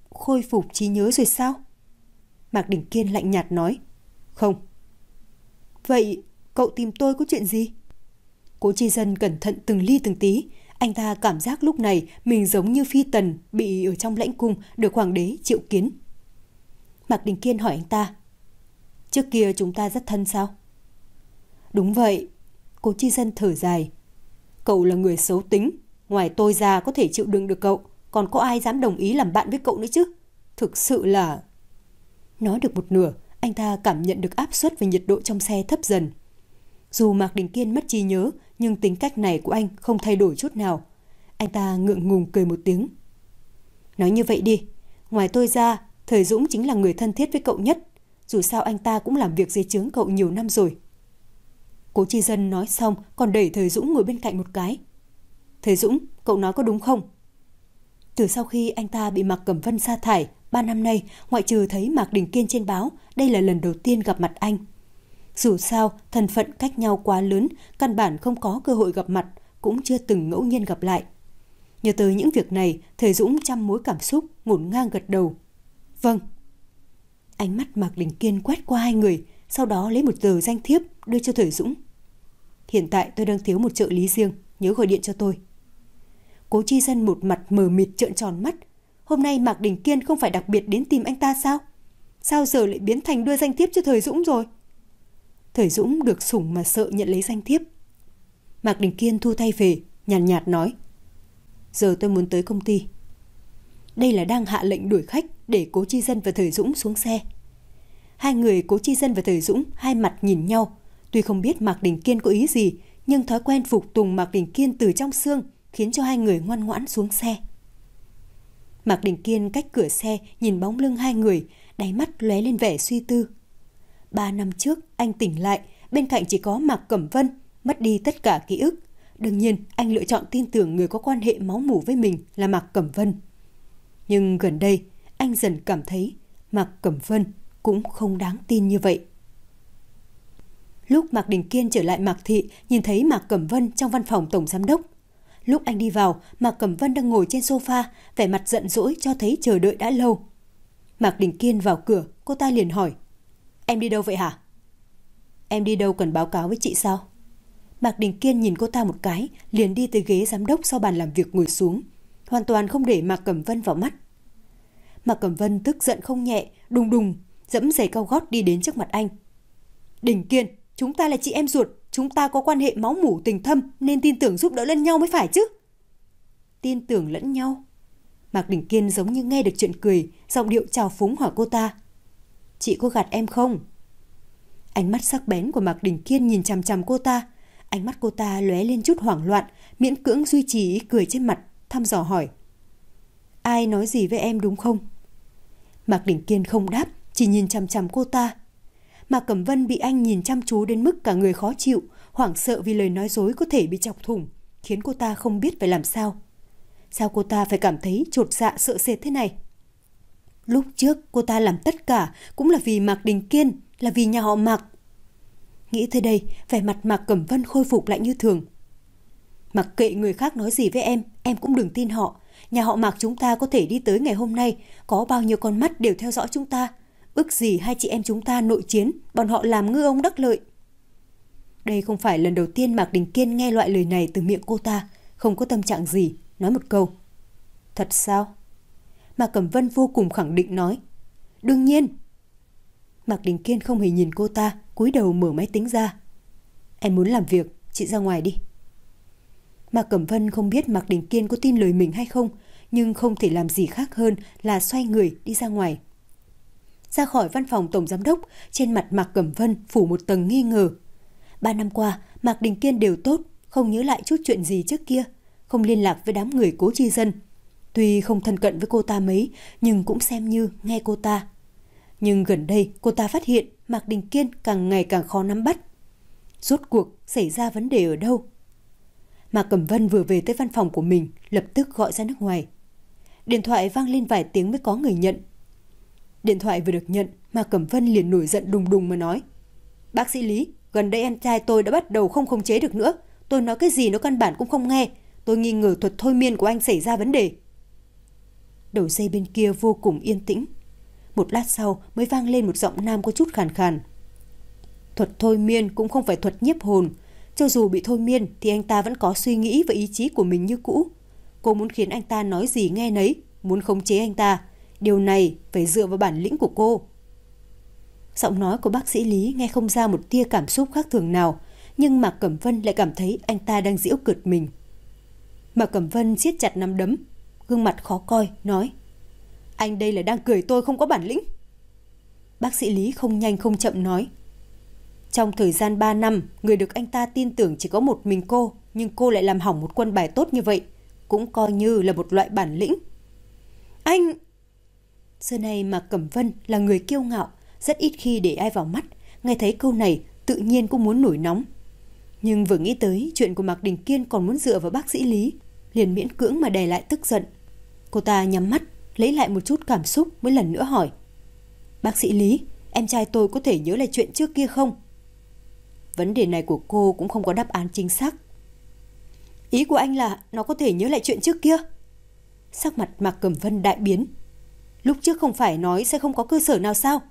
khôi phục trí nhớ rồi sao? Mạc Đình Kiên lạnh nhạt nói. Không. Vậy cậu tìm tôi có chuyện gì? Cố Chi Dân cẩn thận từng ly từng tí. Anh ta cảm giác lúc này mình giống như phi tần bị ở trong lãnh cung được hoàng đế triệu kiến. Mạc Đình Kiên hỏi anh ta. Trước kia chúng ta rất thân sao? Đúng vậy. Cố Chi Dân thở dài. Cậu là người xấu tính. Ngoài tôi ra có thể chịu đựng được cậu, còn có ai dám đồng ý làm bạn với cậu nữa chứ? Thực sự là... Nói được một nửa, anh ta cảm nhận được áp suất và nhiệt độ trong xe thấp dần. Dù Mạc Đình Kiên mất trí nhớ, nhưng tính cách này của anh không thay đổi chút nào. Anh ta ngượng ngùng cười một tiếng. Nói như vậy đi, ngoài tôi ra, Thời Dũng chính là người thân thiết với cậu nhất. Dù sao anh ta cũng làm việc dưới trướng cậu nhiều năm rồi. Cố Chi Dân nói xong còn đẩy Thời Dũng ngồi bên cạnh một cái. Thời Dũng, cậu nói có đúng không? Từ sau khi anh ta bị Mạc Cẩm Vân sa thải, ba năm nay, ngoại trừ thấy Mạc Đình Kiên trên báo, đây là lần đầu tiên gặp mặt anh. Dù sao, thân phận cách nhau quá lớn, căn bản không có cơ hội gặp mặt, cũng chưa từng ngẫu nhiên gặp lại. Nhớ tới những việc này, Thời Dũng trăm mối cảm xúc, ngổn ngang gật đầu. Vâng. Ánh mắt Mạc Đình Kiên quét qua hai người, sau đó lấy một tờ danh thiếp đưa cho Thời Dũng. Hiện tại tôi đang thiếu một trợ lý riêng, nhớ gọi điện cho tôi. Cố Chi Dân một mặt mờ mịt trợn tròn mắt. Hôm nay Mạc Đình Kiên không phải đặc biệt đến tìm anh ta sao? Sao giờ lại biến thành đưa danh thiếp cho Thời Dũng rồi? Thời Dũng được sủng mà sợ nhận lấy danh thiếp. Mạc Đình Kiên thu tay về, nhàn nhạt, nhạt nói. Giờ tôi muốn tới công ty. Đây là đang hạ lệnh đuổi khách để Cố Chi Dân và Thời Dũng xuống xe. Hai người Cố Chi Dân và Thời Dũng hai mặt nhìn nhau. Tuy không biết Mạc Đình Kiên có ý gì, nhưng thói quen phục tùng Mạc Đình Kiên từ trong xương khiến cho hai người ngoan ngoãn xuống xe. Mạc Đình Kiên cách cửa xe nhìn bóng lưng hai người, đáy mắt lóe lên vẻ suy tư. Ba năm trước anh tỉnh lại, bên cạnh chỉ có Mạc Cẩm Vân, mất đi tất cả ký ức. Đương nhiên anh lựa chọn tin tưởng người có quan hệ máu mủ với mình là Mạc Cẩm Vân. Nhưng gần đây anh dần cảm thấy Mạc Cẩm Vân cũng không đáng tin như vậy. Lúc Mạc Đình Kiên trở lại Mạc Thị, nhìn thấy Mạc Cẩm Vân trong văn phòng tổng giám đốc. Lúc anh đi vào, Mạc Cẩm Vân đang ngồi trên sofa, vẻ mặt giận dỗi cho thấy chờ đợi đã lâu. Mạc Đình Kiên vào cửa, cô ta liền hỏi. Em đi đâu vậy hả? Em đi đâu cần báo cáo với chị sao? Mạc Đình Kiên nhìn cô ta một cái, liền đi tới ghế giám đốc sau bàn làm việc ngồi xuống, hoàn toàn không để Mạc Cẩm Vân vào mắt. Mạc Cẩm Vân tức giận không nhẹ, đùng đùng, dẫm giày cao gót đi đến trước mặt anh. Đình Kiên, chúng ta là chị em ruột, chúng ta có quan hệ máu mủ tình thâm nên tin tưởng giúp đỡ lẫn nhau mới phải chứ. Tin tưởng lẫn nhau? Mạc Đình Kiên giống như nghe được chuyện cười, giọng điệu trào phúng hỏi cô ta. Chị có gạt em không? Ánh mắt sắc bén của Mạc Đình Kiên nhìn chằm chằm cô ta. Ánh mắt cô ta lóe lên chút hoảng loạn, miễn cưỡng duy trì ý cười trên mặt, thăm dò hỏi. Ai nói gì với em đúng không? Mạc Đình Kiên không đáp, chỉ nhìn chằm chằm cô ta. Mạc Cẩm Vân bị anh nhìn chăm chú đến mức cả người khó chịu, hoảng sợ vì lời nói dối có thể bị chọc thủng, khiến cô ta không biết phải làm sao. Sao cô ta phải cảm thấy chột dạ sợ sệt thế này? Lúc trước cô ta làm tất cả cũng là vì Mạc Đình Kiên, là vì nhà họ Mạc. Nghĩ tới đây, vẻ mặt Mạc Cẩm Vân khôi phục lại như thường. Mặc kệ người khác nói gì với em, em cũng đừng tin họ. Nhà họ Mạc chúng ta có thể đi tới ngày hôm nay, có bao nhiêu con mắt đều theo dõi chúng ta. Ước gì hai chị em chúng ta nội chiến, bọn họ làm ngư ông đắc lợi. Đây không phải lần đầu tiên Mạc Đình Kiên nghe loại lời này từ miệng cô ta, không có tâm trạng gì, nói một câu. Thật sao? Mạc Cẩm Vân vô cùng khẳng định nói. Đương nhiên. Mạc Đình Kiên không hề nhìn cô ta, cúi đầu mở máy tính ra. Em muốn làm việc, chị ra ngoài đi. Mạc Cẩm Vân không biết Mạc Đình Kiên có tin lời mình hay không, nhưng không thể làm gì khác hơn là xoay người đi ra ngoài. Ra khỏi văn phòng tổng giám đốc, trên mặt Mạc Cẩm Vân phủ một tầng nghi ngờ. Ba năm qua, Mạc Đình Kiên đều tốt, không nhớ lại chút chuyện gì trước kia, không liên lạc với đám người Cố Chi Dân. Tuy không thân cận với cô ta mấy, nhưng cũng xem như nghe cô ta. Nhưng gần đây, cô ta phát hiện Mạc Đình Kiên càng ngày càng khó nắm bắt. Rốt cuộc xảy ra vấn đề ở đâu? Mạc Cẩm Vân vừa về tới văn phòng của mình, lập tức gọi ra nước ngoài. Điện thoại vang lên vài tiếng mới có người nhận. Điện thoại vừa được nhận, Mạc Cẩm Vân liền nổi giận đùng đùng mà nói. Bác sĩ Lý, gần đây em trai tôi đã bắt đầu không khống chế được nữa. Tôi nói cái gì nó căn bản cũng không nghe. Tôi nghi ngờ thuật thôi miên của anh xảy ra vấn đề. Đầu dây bên kia vô cùng yên tĩnh. Một lát sau mới vang lên một giọng nam có chút khàn khàn. Thuật thôi miên cũng không phải thuật nhiếp hồn. Cho dù bị thôi miên thì anh ta vẫn có suy nghĩ và ý chí của mình như cũ. Cô muốn khiến anh ta nói gì nghe nấy, muốn khống chế anh ta. Điều này phải dựa vào bản lĩnh của cô. Giọng nói của bác sĩ Lý nghe không ra một tia cảm xúc khác thường nào, nhưng Mạc Cẩm Vân lại cảm thấy anh ta đang giễu cợt mình. Mạc Cẩm Vân siết chặt nắm đấm, gương mặt khó coi, nói: Anh đây là đang cười tôi không có bản lĩnh. Bác sĩ Lý không nhanh không chậm nói: Trong thời gian ba năm, người được anh ta tin tưởng chỉ có một mình cô, nhưng cô lại làm hỏng một quân bài tốt như vậy, cũng coi như là một loại bản lĩnh. Anh... Xưa nay Mạc Cẩm Vân là người kiêu ngạo, rất ít khi để ai vào mắt, nghe thấy câu này tự nhiên cũng muốn nổi nóng. Nhưng vừa nghĩ tới chuyện của Mạc Đình Kiên còn muốn dựa vào bác sĩ Lý, liền miễn cưỡng mà đè lại tức giận. Cô ta nhắm mắt, lấy lại một chút cảm xúc mới lần nữa hỏi: Bác sĩ Lý, em trai tôi có thể nhớ lại chuyện trước kia không? Vấn đề này của cô cũng không có đáp án chính xác. Ý của anh là nó có thể nhớ lại chuyện trước kia? Sắc mặt Mạc Cẩm Vân đại biến. Lúc trước không phải nói sẽ không có cơ sở nào sao?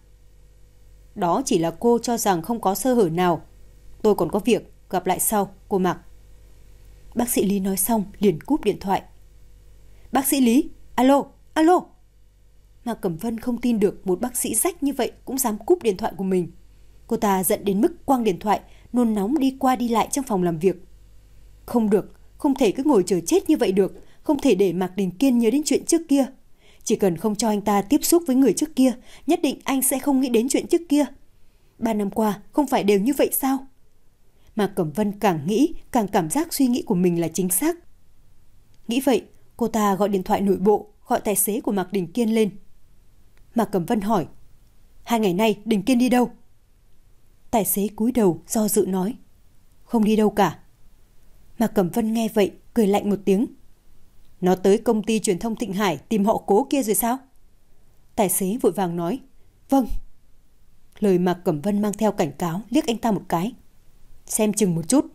Đó chỉ là cô cho rằng không có sơ hở nào. Tôi còn có việc, gặp lại sau, cô Mạc. Bác sĩ Lý nói xong liền cúp điện thoại. Bác sĩ Lý, alo, alo. Mạc Cẩm Vân không tin được một bác sĩ rách như vậy cũng dám cúp điện thoại của mình. Cô ta giận đến mức quăng điện thoại, nôn nóng đi qua đi lại trong phòng làm việc. Không được, không thể cứ ngồi chờ chết như vậy được, không thể để Mạc Đình Kiên nhớ đến chuyện trước kia. Chỉ cần không cho anh ta tiếp xúc với người trước kia, nhất định anh sẽ không nghĩ đến chuyện trước kia. Ba năm qua không phải đều như vậy sao? Mạc Cẩm Vân càng nghĩ càng cảm giác suy nghĩ của mình là chính xác. Nghĩ vậy, cô ta gọi điện thoại nội bộ, gọi tài xế của Mạc Đình Kiên lên. Mạc Cẩm Vân hỏi: Hai ngày nay Đình Kiên đi đâu? Tài xế cúi đầu do dự nói: Không đi đâu cả. Mạc Cẩm Vân nghe vậy cười lạnh một tiếng: Nó tới công ty truyền thông Thịnh Hải tìm họ Cố kia rồi sao? Tài xế vội vàng nói: Vâng. Lời Mạc Cẩm Vân mang theo cảnh cáo, liếc anh ta một cái: Xem chừng một chút.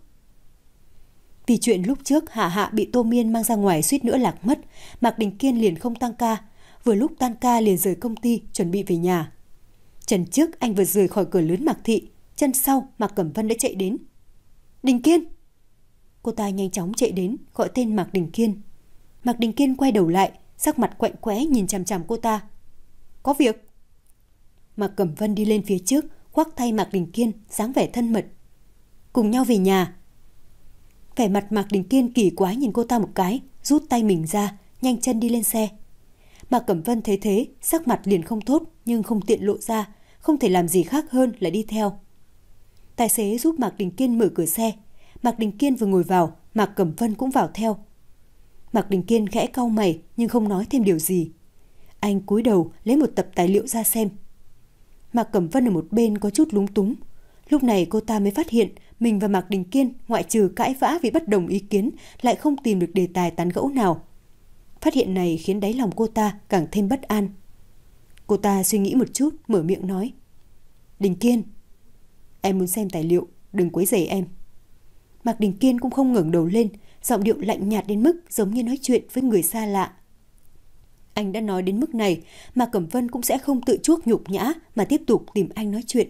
Vì chuyện lúc trước Hạ Hạ bị Tô Miên mang ra ngoài suýt nữa lạc mất, Mạc Đình Kiên liền không tăng ca. Vừa lúc tan ca liền rời công ty chuẩn bị về nhà. Chân trước anh vừa rời khỏi cửa lớn Mạc Thị, chân sau Mạc Cẩm Vân đã chạy đến. Đình Kiên! Cô ta nhanh chóng chạy đến gọi tên Mạc Đình Kiên. Mạc Đình Kiên quay đầu lại, sắc mặt quạnh quẽ nhìn chằm chằm cô ta. Có việc. Mạc Cẩm Vân đi lên phía trước, khoác tay Mạc Đình Kiên, dáng vẻ thân mật. Cùng nhau về nhà. Vẻ mặt Mạc Đình Kiên kỳ quái nhìn cô ta một cái, rút tay mình ra, nhanh chân đi lên xe. Mạc Cẩm Vân thấy thế, sắc mặt liền không tốt nhưng không tiện lộ ra, không thể làm gì khác hơn là đi theo. Tài xế giúp Mạc Đình Kiên mở cửa xe. Mạc Đình Kiên vừa ngồi vào, Mạc Cẩm Vân cũng vào theo. Mạc Đình Kiên khẽ cau mày nhưng không nói thêm điều gì. Anh cúi đầu lấy một tập tài liệu ra xem. Mạc Cẩm Vân ở một bên có chút lúng túng. Lúc này cô ta mới phát hiện mình và Mạc Đình Kiên ngoại trừ cãi vã vì bất đồng ý kiến lại không tìm được đề tài tán gẫu nào. Phát hiện này khiến đáy lòng cô ta càng thêm bất an. Cô ta suy nghĩ một chút, mở miệng nói: Đình Kiên, em muốn xem tài liệu, đừng quấy rầy em. Mạc Đình Kiên cũng không ngẩng đầu lên, giọng điệu lạnh nhạt đến mức giống như nói chuyện với người xa lạ. Anh đã nói đến mức này, Mạc Cẩm Vân cũng sẽ không tự chuốc nhục nhã mà tiếp tục tìm anh nói chuyện.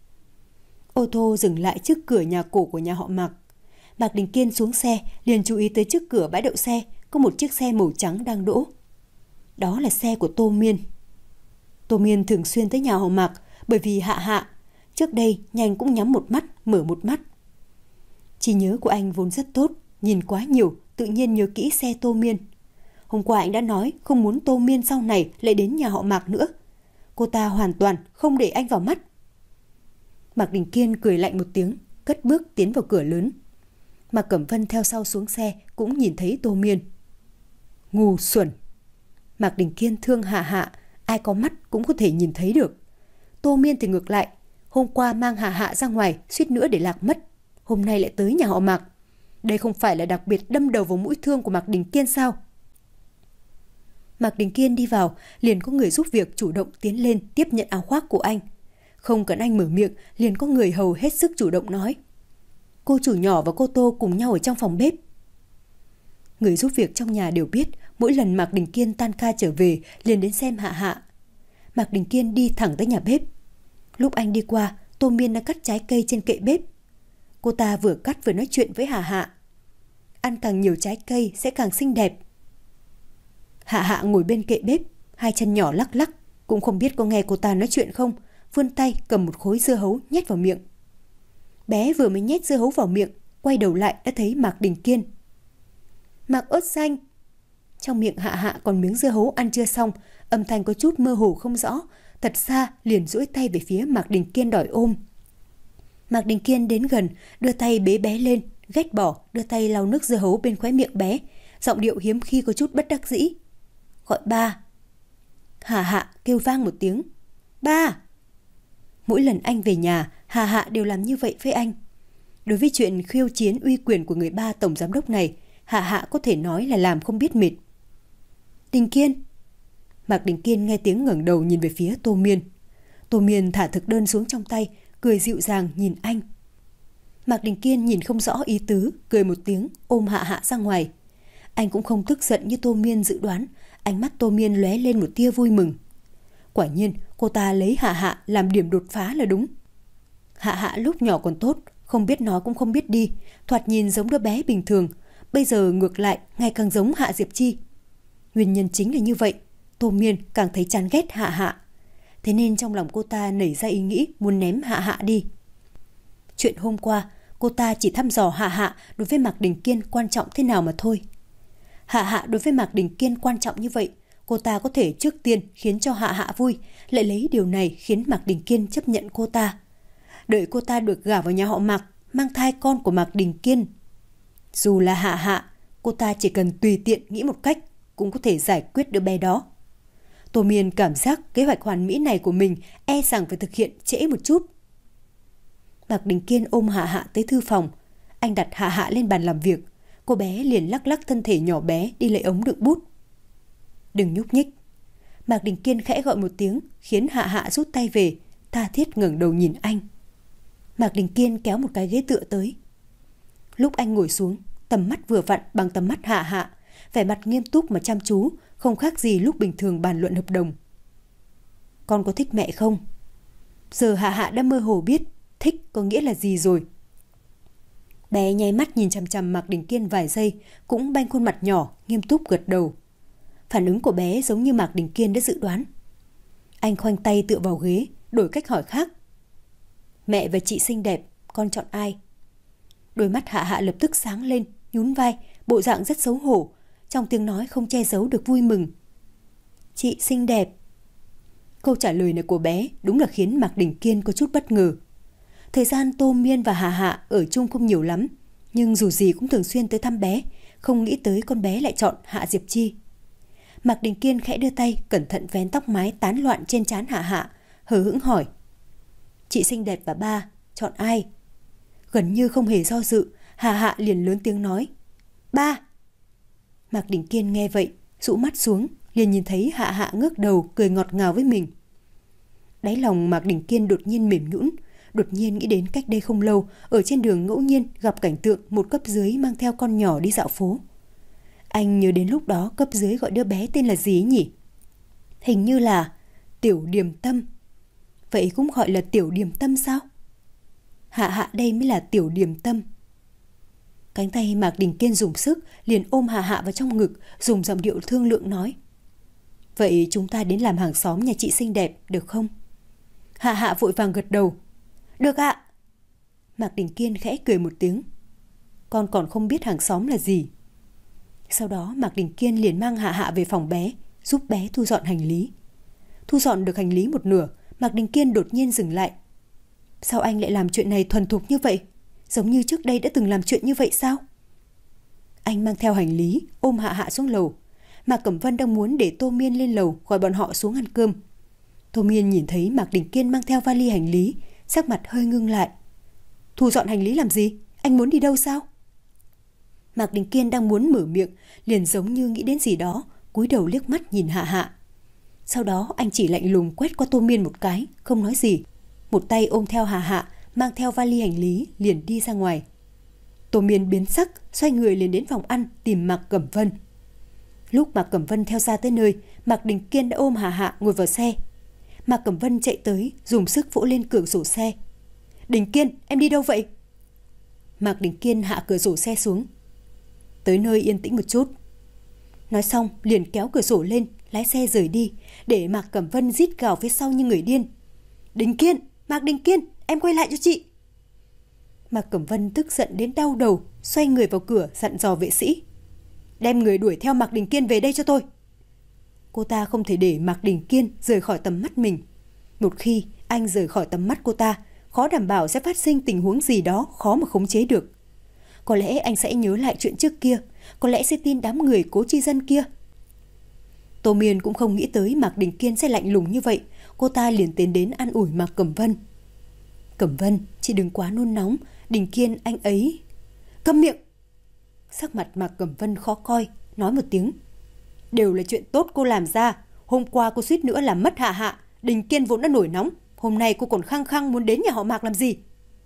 Ô tô dừng lại trước cửa nhà cổ của nhà họ Mạc. Mạc Đình Kiên xuống xe, liền chú ý tới trước cửa bãi đậu xe có một chiếc xe màu trắng đang đỗ. Đó là xe của Tô Miên. Tô Miên thường xuyên tới nhà họ Mạc bởi vì Hạ Hạ. Trước đây nhanh cũng nhắm một mắt, mở một mắt. Trí nhớ của anh vốn rất tốt, nhìn quá nhiều, tự nhiên nhớ kỹ xe Tô Miên. Hôm qua anh đã nói không muốn Tô Miên sau này lại đến nhà họ Mạc nữa. Cô ta hoàn toàn không để anh vào mắt. Mạc Đình Kiên cười lạnh một tiếng, cất bước tiến vào cửa lớn. Mạc Cẩm Vân theo sau xuống xe cũng nhìn thấy Tô Miên. Ngu xuẩn! Mạc Đình Kiên thương Hạ Hạ, ai có mắt cũng có thể nhìn thấy được. Tô Miên thì ngược lại, hôm qua mang Hạ Hạ ra ngoài suýt nữa để lạc mất, hôm nay lại tới nhà họ Mạc. Đây không phải là đặc biệt đâm đầu vào mũi thương của Mạc Đình Kiên sao? Mạc Đình Kiên đi vào, liền có người giúp việc chủ động tiến lên tiếp nhận áo khoác của anh. Không cần anh mở miệng, liền có người hầu hết sức chủ động nói: Cô chủ nhỏ và cô Tô cùng nhau ở trong phòng bếp. Người giúp việc trong nhà đều biết, mỗi lần Mạc Đình Kiên tan ca trở về liền đến xem Hạ Hạ. Mạc Đình Kiên đi thẳng tới nhà bếp. Lúc anh đi qua, Tô Miên đang cắt trái cây trên kệ bếp. Cô ta vừa cắt vừa nói chuyện với Hạ Hạ. Ăn càng nhiều trái cây sẽ càng xinh đẹp. Hạ Hạ ngồi bên kệ bếp, hai chân nhỏ lắc lắc, cũng không biết có nghe cô ta nói chuyện không, vươn tay cầm một khối dưa hấu nhét vào miệng. Bé vừa mới nhét dưa hấu vào miệng, quay đầu lại đã thấy Mạc Đình Kiên. Mạc ớt xanh. Trong miệng Hạ Hạ còn miếng dưa hấu ăn chưa xong, âm thanh có chút mơ hồ không rõ, thật xa liền duỗi tay về phía Mạc Đình Kiên đòi ôm. Mạc Đình Kiên đến gần, đưa tay bế bé lên, ghét bỏ, đưa tay lau nước dưa hấu bên khóe miệng bé, giọng điệu hiếm khi có chút bất đắc dĩ. Gọi ba. Hạ Hạ kêu vang một tiếng. Ba! Mỗi lần anh về nhà, Hạ Hạ đều làm như vậy với anh. Đối với chuyện khiêu chiến uy quyền của người ba tổng giám đốc này, Hạ Hạ có thể nói là làm không biết mệt. Đình Kiên. Mạc Đình Kiên nghe tiếng ngẩng đầu nhìn về phía Tô Miên. Tô Miên thả thực đơn xuống trong tay, cười dịu dàng nhìn anh. Mạc Đình Kiên nhìn không rõ ý tứ, cười một tiếng, ôm Hạ Hạ ra ngoài. Anh cũng không tức giận như Tô Miên dự đoán, ánh mắt Tô Miên lóe lên một tia vui mừng. Quả nhiên, cô ta lấy Hạ Hạ làm điểm đột phá là đúng. Hạ Hạ lúc nhỏ còn tốt, không biết nói cũng không biết đi, thoạt nhìn giống đứa bé bình thường, bây giờ ngược lại ngày càng giống Hạ Diệp Chi. Nguyên nhân chính là như vậy, Tô Miên càng thấy chán ghét Hạ Hạ. Thế nên trong lòng cô ta nảy ra ý nghĩ muốn ném Hạ Hạ đi. Chuyện hôm qua, cô ta chỉ thăm dò Hạ Hạ đối với Mạc Đình Kiên quan trọng thế nào mà thôi. Hạ Hạ đối với Mạc Đình Kiên quan trọng như vậy, cô ta có thể trước tiên khiến cho Hạ Hạ vui, lại lấy điều này khiến Mạc Đình Kiên chấp nhận cô ta. Đợi cô ta được gả vào nhà họ Mạc, mang thai con của Mạc Đình Kiên. Dù là Hạ Hạ, cô ta chỉ cần tùy tiện nghĩ một cách cũng có thể giải quyết đứa bé đó. Tô Miên cảm giác kế hoạch hoàn mỹ này của mình e rằng phải thực hiện trễ một chút. Mạc Đình Kiên ôm Hạ Hạ tới thư phòng. Anh đặt Hạ Hạ lên bàn làm việc. Cô bé liền lắc lắc thân thể nhỏ bé đi lấy ống đựng bút. Đừng nhúc nhích. Mạc Đình Kiên khẽ gọi một tiếng, khiến Hạ Hạ rút tay về, tha thiết ngẩng đầu nhìn anh. Mạc Đình Kiên kéo một cái ghế tựa tới. Lúc anh ngồi xuống, tầm mắt vừa vặn bằng tầm mắt Hạ Hạ, vẻ mặt nghiêm túc mà chăm chú, không khác gì lúc bình thường bàn luận hợp đồng. Con có thích mẹ không? Giờ Hạ Hạ đã mơ hồ biết thích có nghĩa là gì rồi. Bé nháy mắt nhìn chằm chằm Mạc Đình Kiên vài giây, cũng banh khuôn mặt nhỏ, nghiêm túc gật đầu. Phản ứng của bé giống như Mạc Đình Kiên đã dự đoán. Anh khoanh tay tựa vào ghế, đổi cách hỏi khác. Mẹ và chị xinh đẹp, con chọn ai? Đôi mắt Hạ Hạ lập tức sáng lên, nhún vai, bộ dạng rất xấu hổ, trong tiếng nói không che giấu được vui mừng. Chị xinh đẹp. Câu trả lời này của bé đúng là khiến Mạc Đình Kiên có chút bất ngờ. Thời gian Tô Miên và Hạ Hạ ở chung không nhiều lắm, nhưng dù gì cũng thường xuyên tới thăm bé, không nghĩ tới con bé lại chọn Hạ Diệp Chi. Mạc Đình Kiên khẽ đưa tay cẩn thận vén tóc mái tán loạn trên trán Hạ Hạ, hờ hững hỏi. Chị xinh đẹp và ba, chọn ai? Gần như không hề do dự, Hạ Hạ liền lớn tiếng nói. Ba! Mạc Đình Kiên nghe vậy, rũ mắt xuống, liền nhìn thấy Hạ Hạ ngước đầu cười ngọt ngào với mình. Đáy lòng Mạc Đình Kiên đột nhiên mềm nhũn, đột nhiên nghĩ đến cách đây không lâu, ở trên đường ngẫu nhiên gặp cảnh tượng một cấp dưới mang theo con nhỏ đi dạo phố. Anh nhớ đến lúc đó cấp dưới gọi đứa bé tên là gì nhỉ? Hình như là Tiểu Điềm Tâm. Vậy cũng gọi là Tiểu Điềm Tâm sao? Hạ Hạ đây mới là Tiểu Điềm Tâm. Cánh tay Mạc Đình Kiên dùng sức, liền ôm Hạ Hạ vào trong ngực, dùng giọng điệu thương lượng nói. Vậy chúng ta đến làm hàng xóm nhà chị xinh đẹp, được không? Hạ Hạ vội vàng gật đầu. Được ạ. Mạc Đình Kiên khẽ cười một tiếng. Con còn không biết hàng xóm là gì. Sau đó Mạc Đình Kiên liền mang Hạ Hạ về phòng bé, giúp bé thu dọn hành lý. Thu dọn được hành lý một nửa, Mạc Đình Kiên đột nhiên dừng lại. Sao anh lại làm chuyện này thuần thục như vậy? Giống như trước đây đã từng làm chuyện như vậy sao? Anh mang theo hành lý, ôm Hạ Hạ xuống lầu. Mạc Cẩm Vân đang muốn để Tô Miên lên lầu gọi bọn họ xuống ăn cơm. Tô Miên nhìn thấy Mạc Đình Kiên mang theo vali hành lý, sắc mặt hơi ngưng lại. Thu dọn hành lý làm gì? Anh muốn đi đâu sao? Mạc Đình Kiên đang muốn mở miệng, liền giống như nghĩ đến gì đó, cúi đầu liếc mắt nhìn Hạ Hạ. Sau đó anh chỉ lạnh lùng quét qua Tô Miên một cái, không nói gì. Một tay ôm theo Hạ Hạ, mang theo vali hành lý liền đi ra ngoài. Tô Miên biến sắc, xoay người liền đến phòng ăn tìm Mạc Cẩm Vân. Lúc Mạc Cẩm Vân theo ra tới nơi, Mạc Đình Kiên đã ôm Hạ Hạ ngồi vào xe. Mạc Cẩm Vân chạy tới, dùng sức vỗ lên cửa sổ xe. Đình Kiên, em đi đâu vậy? Mạc Đình Kiên hạ cửa sổ xe xuống. Tới nơi yên tĩnh một chút. Nói xong liền kéo cửa sổ lên, lái xe rời đi, để Mạc Cẩm Vân rít gào phía sau như người điên. Đình Kiên, Mạc Đình Kiên, em quay lại cho chị. Mạc Cẩm Vân tức giận đến đau đầu, xoay người vào cửa dặn dò vệ sĩ. Đem người đuổi theo Mạc Đình Kiên về đây cho tôi. Cô ta không thể để Mạc Đình Kiên rời khỏi tầm mắt mình. Một khi anh rời khỏi tầm mắt cô ta, khó đảm bảo sẽ phát sinh tình huống gì đó khó mà khống chế được. Có lẽ anh sẽ nhớ lại chuyện trước kia, có lẽ sẽ tin đám người Cố Chi Dân kia. Tô Miên cũng không nghĩ tới Mạc Đình Kiên sẽ lạnh lùng như vậy. Cô ta liền tiến đến an ủi Mạc Cẩm Vân. Cẩm Vân, chị đừng quá nôn nóng, Đình Kiên anh ấy... Câm miệng! Sắc mặt Mạc Cẩm Vân khó coi, nói một tiếng. Đều là chuyện tốt cô làm ra. Hôm qua cô suýt nữa làm mất Hạ Hạ. Đình Kiên vốn đã nổi nóng, hôm nay cô còn khăng khăng muốn đến nhà họ Mạc làm gì?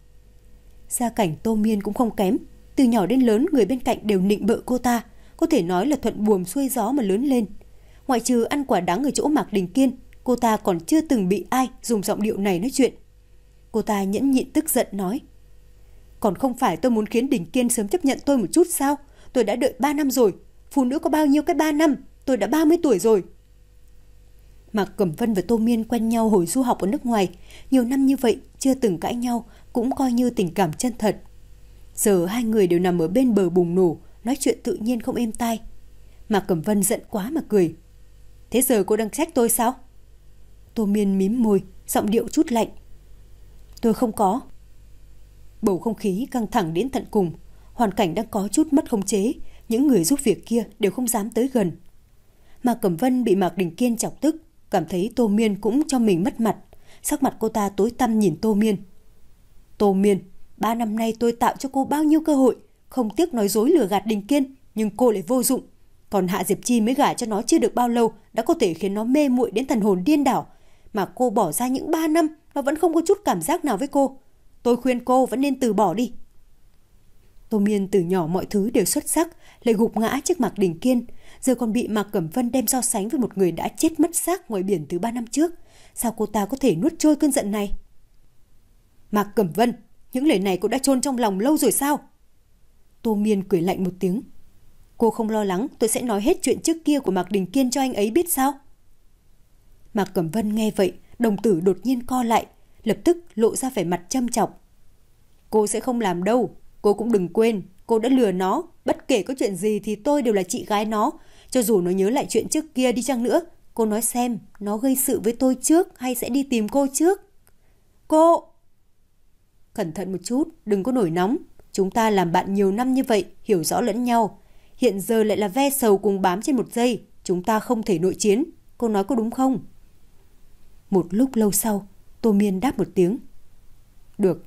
Gia cảnh Tô Miên cũng không kém. Từ nhỏ đến lớn người bên cạnh đều nịnh bợ cô ta, có thể nói là thuận buồm xuôi gió mà lớn lên. Ngoại trừ ăn quả đắng ở chỗ Mạc Đình Kiên, cô ta còn chưa từng bị ai dùng giọng điệu này nói chuyện. Cô ta nhẫn nhịn tức giận nói. Còn không phải tôi muốn khiến Đình Kiên sớm chấp nhận tôi một chút sao? Tôi đã đợi ba năm rồi. Phụ nữ có bao nhiêu cái ba năm? Tôi đã ba mươi tuổi rồi. Mạc Cẩm Vân và Tô Miên quen nhau hồi du học ở nước ngoài. Nhiều năm như vậy chưa từng cãi nhau, cũng coi như tình cảm chân thật. Giờ hai người đều nằm ở bên bờ bùng nổ, nói chuyện tự nhiên không êm tai. Mạc Cẩm Vân giận quá mà cười. Thế giờ cô đang trách tôi sao? Tô Miên mím môi, giọng điệu chút lạnh. Tôi không có. Bầu không khí căng thẳng đến tận cùng. Hoàn cảnh đang có chút mất khống chế. Những người giúp việc kia đều không dám tới gần. Mạc Cẩm Vân bị Mạc Đình Kiên chọc tức, cảm thấy Tô Miên cũng cho mình mất mặt. Sắc mặt cô ta tối tăm nhìn Tô Miên. Tô Miên, ba năm nay tôi tạo cho cô bao nhiêu cơ hội, không tiếc nói dối lừa gạt Đình Kiên, nhưng cô lại vô dụng. Còn Hạ Diệp Chi mới gả cho nó chưa được bao lâu đã có thể khiến nó mê muội đến thần hồn điên đảo. Mà cô bỏ ra những ba năm, nó vẫn không có chút cảm giác nào với cô. Tôi khuyên cô vẫn nên từ bỏ đi. Tô Miên từ nhỏ mọi thứ đều xuất sắc, lại gục ngã trước Mạc Đình Kiên, giờ còn bị Mạc Cẩm Vân đem so sánh với một người đã chết mất xác ngoài biển từ ba năm trước. Sao cô ta có thể nuốt trôi cơn giận này? Mạc Cẩm Vân, những lời này cô đã chôn trong lòng lâu rồi sao? Tô Miên cười lạnh một tiếng. Cô không lo lắng tôi sẽ nói hết chuyện trước kia của Mạc Đình Kiên cho anh ấy biết sao? Mạc Cẩm Vân nghe vậy, đồng tử đột nhiên co lại, lập tức lộ ra vẻ mặt châm chọc. Cô sẽ không làm đâu. Cô cũng đừng quên, cô đã lừa nó. Bất kể có chuyện gì thì tôi đều là chị gái nó. Cho dù nó nhớ lại chuyện trước kia đi chăng nữa, cô nói xem, nó gây sự với tôi trước hay sẽ đi tìm cô trước? Cô! Cẩn thận một chút, đừng có nổi nóng. Chúng ta làm bạn nhiều năm như vậy, hiểu rõ lẫn nhau. Hiện giờ lại là ve sầu cùng bám trên một dây. Chúng ta không thể nội chiến. Cô nói có đúng không? Một lúc lâu sau, Tô Miên đáp một tiếng. Được.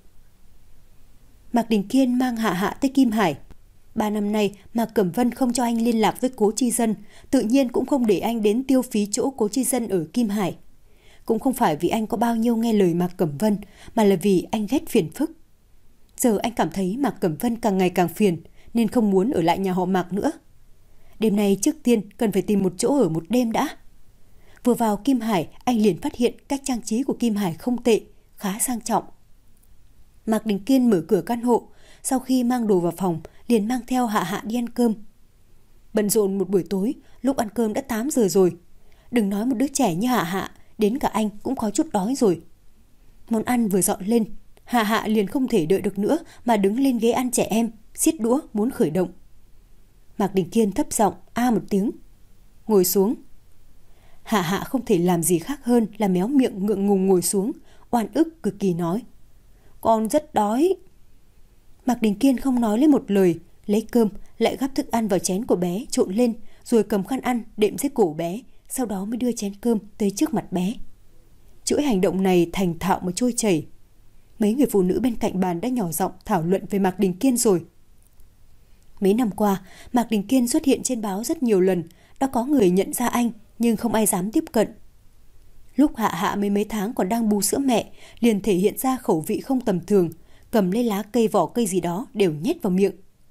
Mạc Đình Kiên mang Hạ Hạ tới Kim Hải. Ba năm nay Mạc Cẩm Vân không cho anh liên lạc với Cố Chi Dân, tự nhiên cũng không để anh đến tiêu phí chỗ Cố Chi Dân ở Kim Hải. Cũng không phải vì anh có bao nhiêu nghe lời Mạc Cẩm Vân, mà là vì anh ghét phiền phức. Giờ anh cảm thấy Mạc Cẩm Vân càng ngày càng phiền, nên không muốn ở lại nhà họ Mạc nữa. Đêm nay trước tiên cần phải tìm một chỗ ở một đêm đã. Vừa vào Kim Hải, anh liền phát hiện cách trang trí của Kim Hải không tệ, khá sang trọng. Mạc Đình Kiên mở cửa căn hộ, sau khi mang đồ vào phòng, liền mang theo Hạ Hạ đi ăn cơm. Bận rộn một buổi tối, lúc ăn cơm đã tám giờ rồi. Đừng nói một đứa trẻ như Hạ Hạ, đến cả anh cũng có chút đói rồi. Món ăn vừa dọn lên, Hạ Hạ liền không thể đợi được nữa mà đứng lên ghế ăn trẻ em, xiết đũa muốn khởi động. Mạc Đình Kiên thấp giọng a một tiếng. Ngồi xuống. Hạ Hạ không thể làm gì khác hơn là méo miệng ngượng ngùng ngồi xuống, oan ức cực kỳ nói. Con rất đói. Mạc Đình Kiên không nói lên một lời, lấy cơm, lại gắp thức ăn vào chén của bé, trộn lên, rồi cầm khăn ăn đệm dưới cổ bé, sau đó mới đưa chén cơm tới trước mặt bé. Chuỗi hành động này thành thạo mà trôi chảy. Mấy người phụ nữ bên cạnh bàn đã nhỏ giọng thảo luận về Mạc Đình Kiên rồi. Mấy năm qua, Mạc Đình Kiên xuất hiện trên báo rất nhiều lần, đã có người nhận ra anh, nhưng không ai dám tiếp cận. Lúc Hạ Hạ mấy mấy tháng còn đang bú sữa mẹ, liền thể hiện ra khẩu vị không tầm thường, cầm lấy lá cây vỏ cây gì đó đều nhét vào miệng,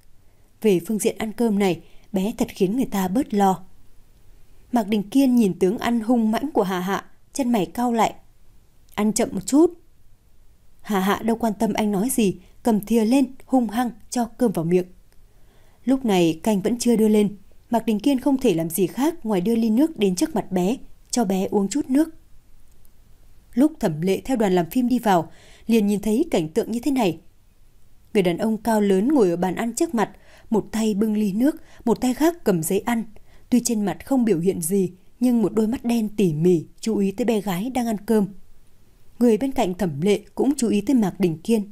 Về phương diện ăn cơm này, bé thật khiến người ta bớt lo. Mạc Đình Kiên nhìn tướng ăn hung mãnh của Hà Hạ, chân mày cau lại. Ăn chậm một chút. Hà Hạ đâu quan tâm anh nói gì, cầm thìa lên hung hăng cho cơm vào miệng. Lúc này canh vẫn chưa đưa lên, Mạc Đình Kiên không thể làm gì khác ngoài đưa ly nước đến trước mặt bé, cho bé uống chút nước. Lúc Thẩm Lệ theo đoàn làm phim đi vào, liền nhìn thấy cảnh tượng như thế này. Người đàn ông cao lớn ngồi ở bàn ăn trước mặt, một tay bưng ly nước, một tay khác cầm giấy ăn. Tuy trên mặt không biểu hiện gì, nhưng một đôi mắt đen tỉ mỉ chú ý tới bé gái đang ăn cơm. Người bên cạnh Thẩm Lệ cũng chú ý tới Mạc Đình Kiên.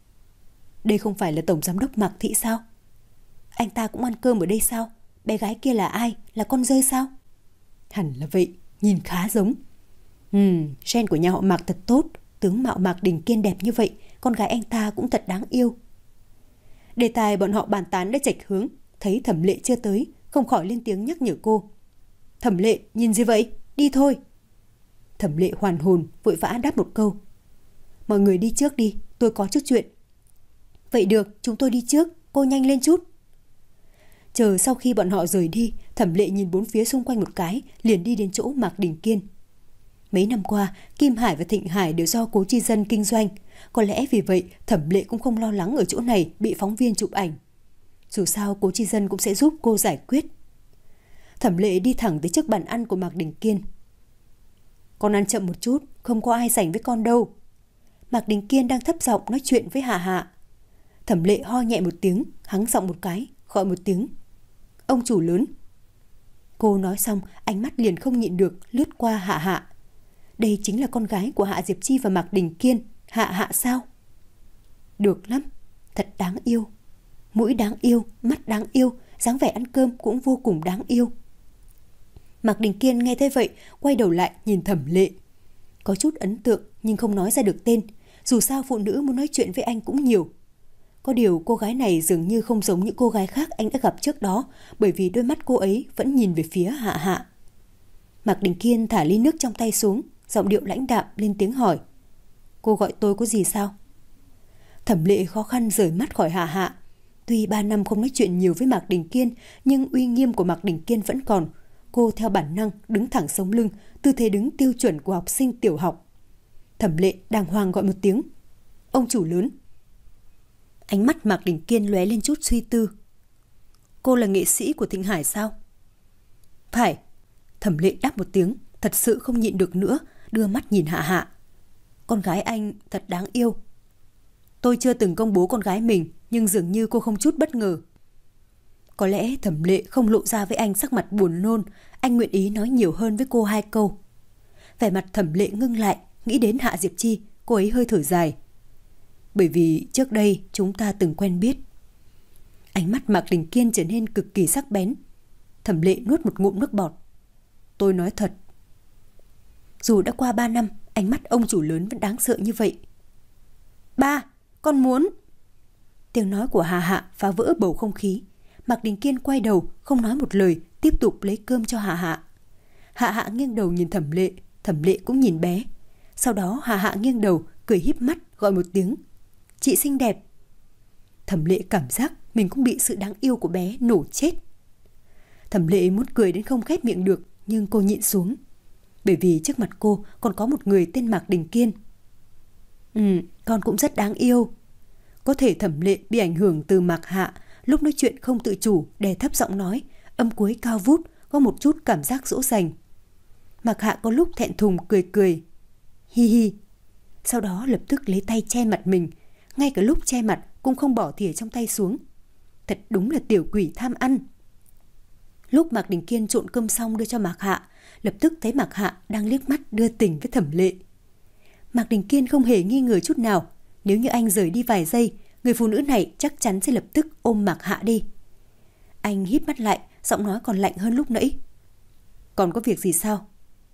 Đây không phải là tổng giám đốc Mạc Thị sao? Anh ta cũng ăn cơm ở đây sao? Bé gái kia là ai? Là con rơi sao? Hẳn là vậy, nhìn khá giống. Ừm, gen của nhà họ Mạc thật tốt, tướng mạo Mạc Đình Kiên đẹp như vậy, con gái anh ta cũng thật đáng yêu. Đề tài bọn họ bàn tán đã chệch hướng, thấy Thẩm Lệ chưa tới, không khỏi lên tiếng nhắc nhở cô. Thẩm Lệ, nhìn gì vậy? Đi thôi. Thẩm Lệ hoàn hồn, vội vã đáp một câu. Mọi người đi trước đi, tôi có chút chuyện. Vậy được, chúng tôi đi trước, cô nhanh lên chút. Chờ sau khi bọn họ rời đi, Thẩm Lệ nhìn bốn phía xung quanh một cái, liền đi đến chỗ Mạc Đình Kiên. Mấy năm qua, Kim Hải và Thịnh Hải đều do Cố Chi Dân kinh doanh. Có lẽ vì vậy, Thẩm Lệ cũng không lo lắng ở chỗ này bị phóng viên chụp ảnh. Dù sao, Cố Chi Dân cũng sẽ giúp cô giải quyết. Thẩm Lệ đi thẳng tới trước bàn ăn của Mạc Đình Kiên. Con ăn chậm một chút, không có ai rảnh với con đâu. Mạc Đình Kiên đang thấp giọng nói chuyện với Hà Hạ. Thẩm Lệ ho nhẹ một tiếng, hắng giọng một cái, gọi một tiếng. Ông chủ lớn. Cô nói xong, ánh mắt liền không nhịn được lướt qua Hạ Hạ. Đây chính là con gái của Hạ Diệp Chi và Mạc Đình Kiên. Hạ Hạ sao? Được lắm, thật đáng yêu. Mũi đáng yêu, mắt đáng yêu, dáng vẻ ăn cơm cũng vô cùng đáng yêu. Mạc Đình Kiên nghe thế vậy, quay đầu lại nhìn Thẩm Lệ. Có chút ấn tượng nhưng không nói ra được tên. Dù sao phụ nữ muốn nói chuyện với anh cũng nhiều. Có điều cô gái này dường như không giống những cô gái khác anh đã gặp trước đó, bởi vì đôi mắt cô ấy vẫn nhìn về phía Hạ Hạ. Mạc Đình Kiên thả ly nước trong tay xuống, giọng điệu lãnh đạm lên tiếng hỏi. Cô gọi tôi có gì sao? Thẩm Lệ khó khăn rời mắt khỏi Hạ Hạ. Tuy ba năm không nói chuyện nhiều với Mạc Đình Kiên, nhưng uy nghiêm của Mạc Đình Kiên vẫn còn. Cô theo bản năng đứng thẳng sống lưng, tư thế đứng tiêu chuẩn của học sinh tiểu học. Thẩm Lệ đàng hoàng gọi một tiếng. Ông chủ lớn. Ánh mắt Mạc Đình Kiên lóe lên chút suy tư. Cô là nghệ sĩ của Thịnh Hải sao? Phải. Thẩm Lệ đáp một tiếng, thật sự không nhịn được nữa, đưa mắt nhìn Hạ Hạ. Con gái anh thật đáng yêu. Tôi chưa từng công bố con gái mình, nhưng dường như cô không chút bất ngờ. Có lẽ Thẩm Lệ không lộ ra với anh sắc mặt buồn nôn, anh nguyện ý nói nhiều hơn với cô hai câu. Vẻ mặt Thẩm Lệ ngưng lại, nghĩ đến Hạ Diệp Chi, cô ấy hơi thở dài. Bởi vì trước đây chúng ta từng quen biết. Ánh mắt Mạc Đình Kiên trở nên cực kỳ sắc bén. Thẩm Lệ nuốt một ngụm nước bọt. Tôi nói thật. Dù đã qua ba năm, ánh mắt ông chủ lớn vẫn đáng sợ như vậy. Ba, con muốn. Tiếng nói của Hà Hạ phá vỡ bầu không khí. Mạc Đình Kiên quay đầu, không nói một lời, tiếp tục lấy cơm cho Hà Hạ. Hạ Hạ nghiêng đầu nhìn Thẩm Lệ, Thẩm Lệ cũng nhìn bé. Sau đó Hà Hạ nghiêng đầu, cười híp mắt, gọi một tiếng. Chị xinh đẹp. Thẩm Lệ cảm giác mình cũng bị sự đáng yêu của bé nổ chết. Thẩm Lệ muốn cười đến không khép miệng được, nhưng cô nhịn xuống. Bởi vì trước mặt cô còn có một người tên Mạc Đình Kiên. Ừ, con cũng rất đáng yêu. Có thể Thẩm Lệ bị ảnh hưởng từ Mạc Hạ, lúc nói chuyện không tự chủ, đè thấp giọng nói, âm cuối cao vút, có một chút cảm giác dỗ dành. Mạc Hạ có lúc thẹn thùng cười cười. Hi hi. Sau đó lập tức lấy tay che mặt mình, ngay cả lúc che mặt cũng không bỏ thìa trong tay xuống. Thật đúng là tiểu quỷ tham ăn. Lúc Mạc Đình Kiên trộn cơm xong đưa cho Mạc Hạ, lập tức thấy Mạc Hạ đang liếc mắt đưa tình với Thẩm Lệ. Mạc Đình Kiên không hề nghi ngờ chút nào, nếu như anh rời đi vài giây, người phụ nữ này chắc chắn sẽ lập tức ôm Mạc Hạ đi. Anh híp mắt lại, giọng nói còn lạnh hơn lúc nãy. Còn có việc gì sao?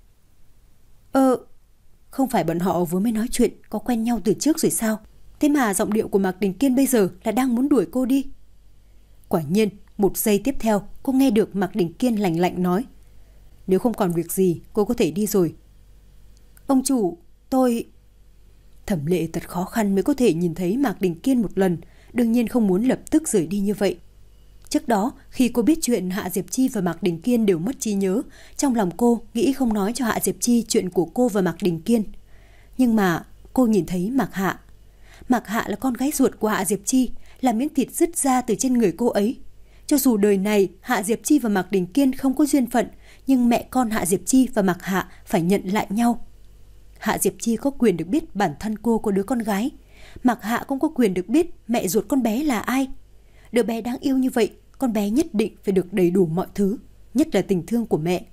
Ờ, không phải bọn họ vừa mới nói chuyện có quen nhau từ trước rồi sao? Thế mà giọng điệu của Mạc Đình Kiên bây giờ là đang muốn đuổi cô đi. Quả nhiên, một giây tiếp theo, cô nghe được Mạc Đình Kiên lạnh lạnh nói. Nếu không còn việc gì, cô có thể đi rồi. Ông chủ, tôi... Thẩm Lệ thật khó khăn mới có thể nhìn thấy Mạc Đình Kiên một lần, đương nhiên không muốn lập tức rời đi như vậy. Trước đó, khi cô biết chuyện Hạ Diệp Chi và Mạc Đình Kiên đều mất trí nhớ, trong lòng cô nghĩ không nói cho Hạ Diệp Chi chuyện của cô và Mạc Đình Kiên. Nhưng mà cô nhìn thấy Mạc Hạ. Mạc Hạ là con gái ruột của Hạ Diệp Chi, là miếng thịt rứt ra từ trên người cô ấy. Cho dù đời này Hạ Diệp Chi và Mạc Đình Kiên không có duyên phận, nhưng mẹ con Hạ Diệp Chi và Mạc Hạ phải nhận lại nhau. Hạ Diệp Chi có quyền được biết bản thân cô có đứa con gái. Mạc Hạ cũng có quyền được biết mẹ ruột con bé là ai. Đứa bé đáng yêu như vậy, con bé nhất định phải được đầy đủ mọi thứ, nhất là tình thương của mẹ.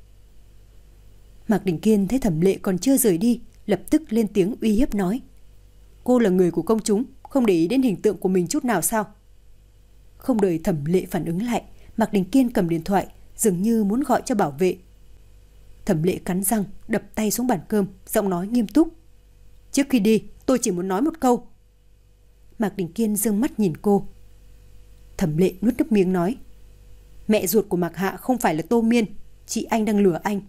Mạc Đình Kiên thấy Thẩm Lệ còn chưa rời đi, lập tức lên tiếng uy hiếp nói: cô là người của công chúng, không để ý đến hình tượng của mình chút nào sao? Không đợi Thẩm Lệ phản ứng lại, Mạc Đình Kiên cầm điện thoại, dường như muốn gọi cho bảo vệ. Thẩm Lệ cắn răng, đập tay xuống bàn cơm, giọng nói nghiêm túc: trước khi đi, tôi chỉ muốn nói một câu. Mạc Đình Kiên giương mắt nhìn cô. Thẩm Lệ nuốt nước miếng nói: mẹ ruột của Mạc Hạ không phải là Tô Miên, chị anh đang lừa anh.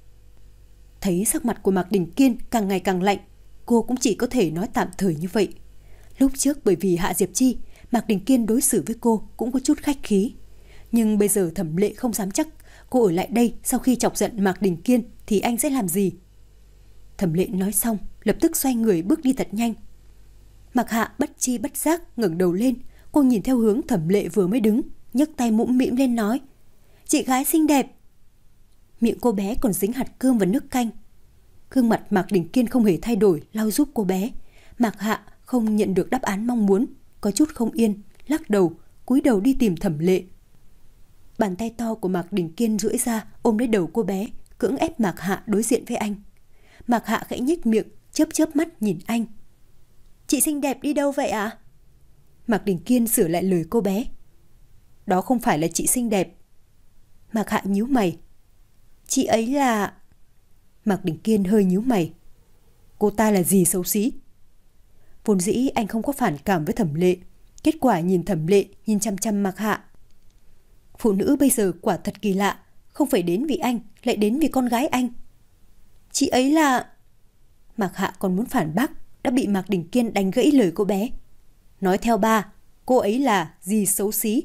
Thấy sắc mặt của Mạc Đình Kiên càng ngày càng lạnh, cô cũng chỉ có thể nói tạm thời như vậy. Lúc trước bởi vì Hạ Diệp Chi, Mạc Đình Kiên đối xử với cô cũng có chút khách khí. Nhưng bây giờ Thẩm Lệ không dám chắc cô ở lại đây sau khi chọc giận Mạc Đình Kiên thì anh sẽ làm gì. Thẩm Lệ nói xong, lập tức xoay người bước đi thật nhanh. Mạc Hạ bất chi bất giác ngẩng đầu lên, cô nhìn theo hướng Thẩm Lệ vừa mới đứng, nhấc tay mũm mĩm lên nói: chị gái xinh đẹp. Miệng cô bé còn dính hạt cơm và nước canh. Gương mặt Mạc Đình Kiên không hề thay đổi, lau giúp cô bé. Mạc Hạ không nhận được đáp án mong muốn, có chút không yên, lắc đầu, cúi đầu đi tìm Thẩm Lệ. Bàn tay to của Mạc Đình Kiên duỗi ra ôm lấy đầu cô bé, cưỡng ép Mạc Hạ đối diện với anh. Mạc Hạ khẽ nhếch miệng, chớp chớp mắt nhìn anh. Chị xinh đẹp đi đâu vậy ạ? À? Mạc Đình Kiên sửa lại lời cô bé. Đó không phải là chị xinh đẹp. Mạc Hạ nhíu mày. Chị ấy là... Mạc Đình Kiên hơi nhíu mày. Cô ta là gì xấu xí? Vốn dĩ anh không có phản cảm với Thẩm Lệ. Kết quả nhìn Thẩm Lệ nhìn chăm chăm Mạc Hạ. Phụ nữ bây giờ quả thật kỳ lạ, không phải đến vì anh, lại đến vì con gái anh. Chị ấy là... Mạc Hạ còn muốn phản bác, đã bị Mạc Đình Kiên đánh gãy lời cô bé. Nói theo ba, cô ấy là gì xấu xí.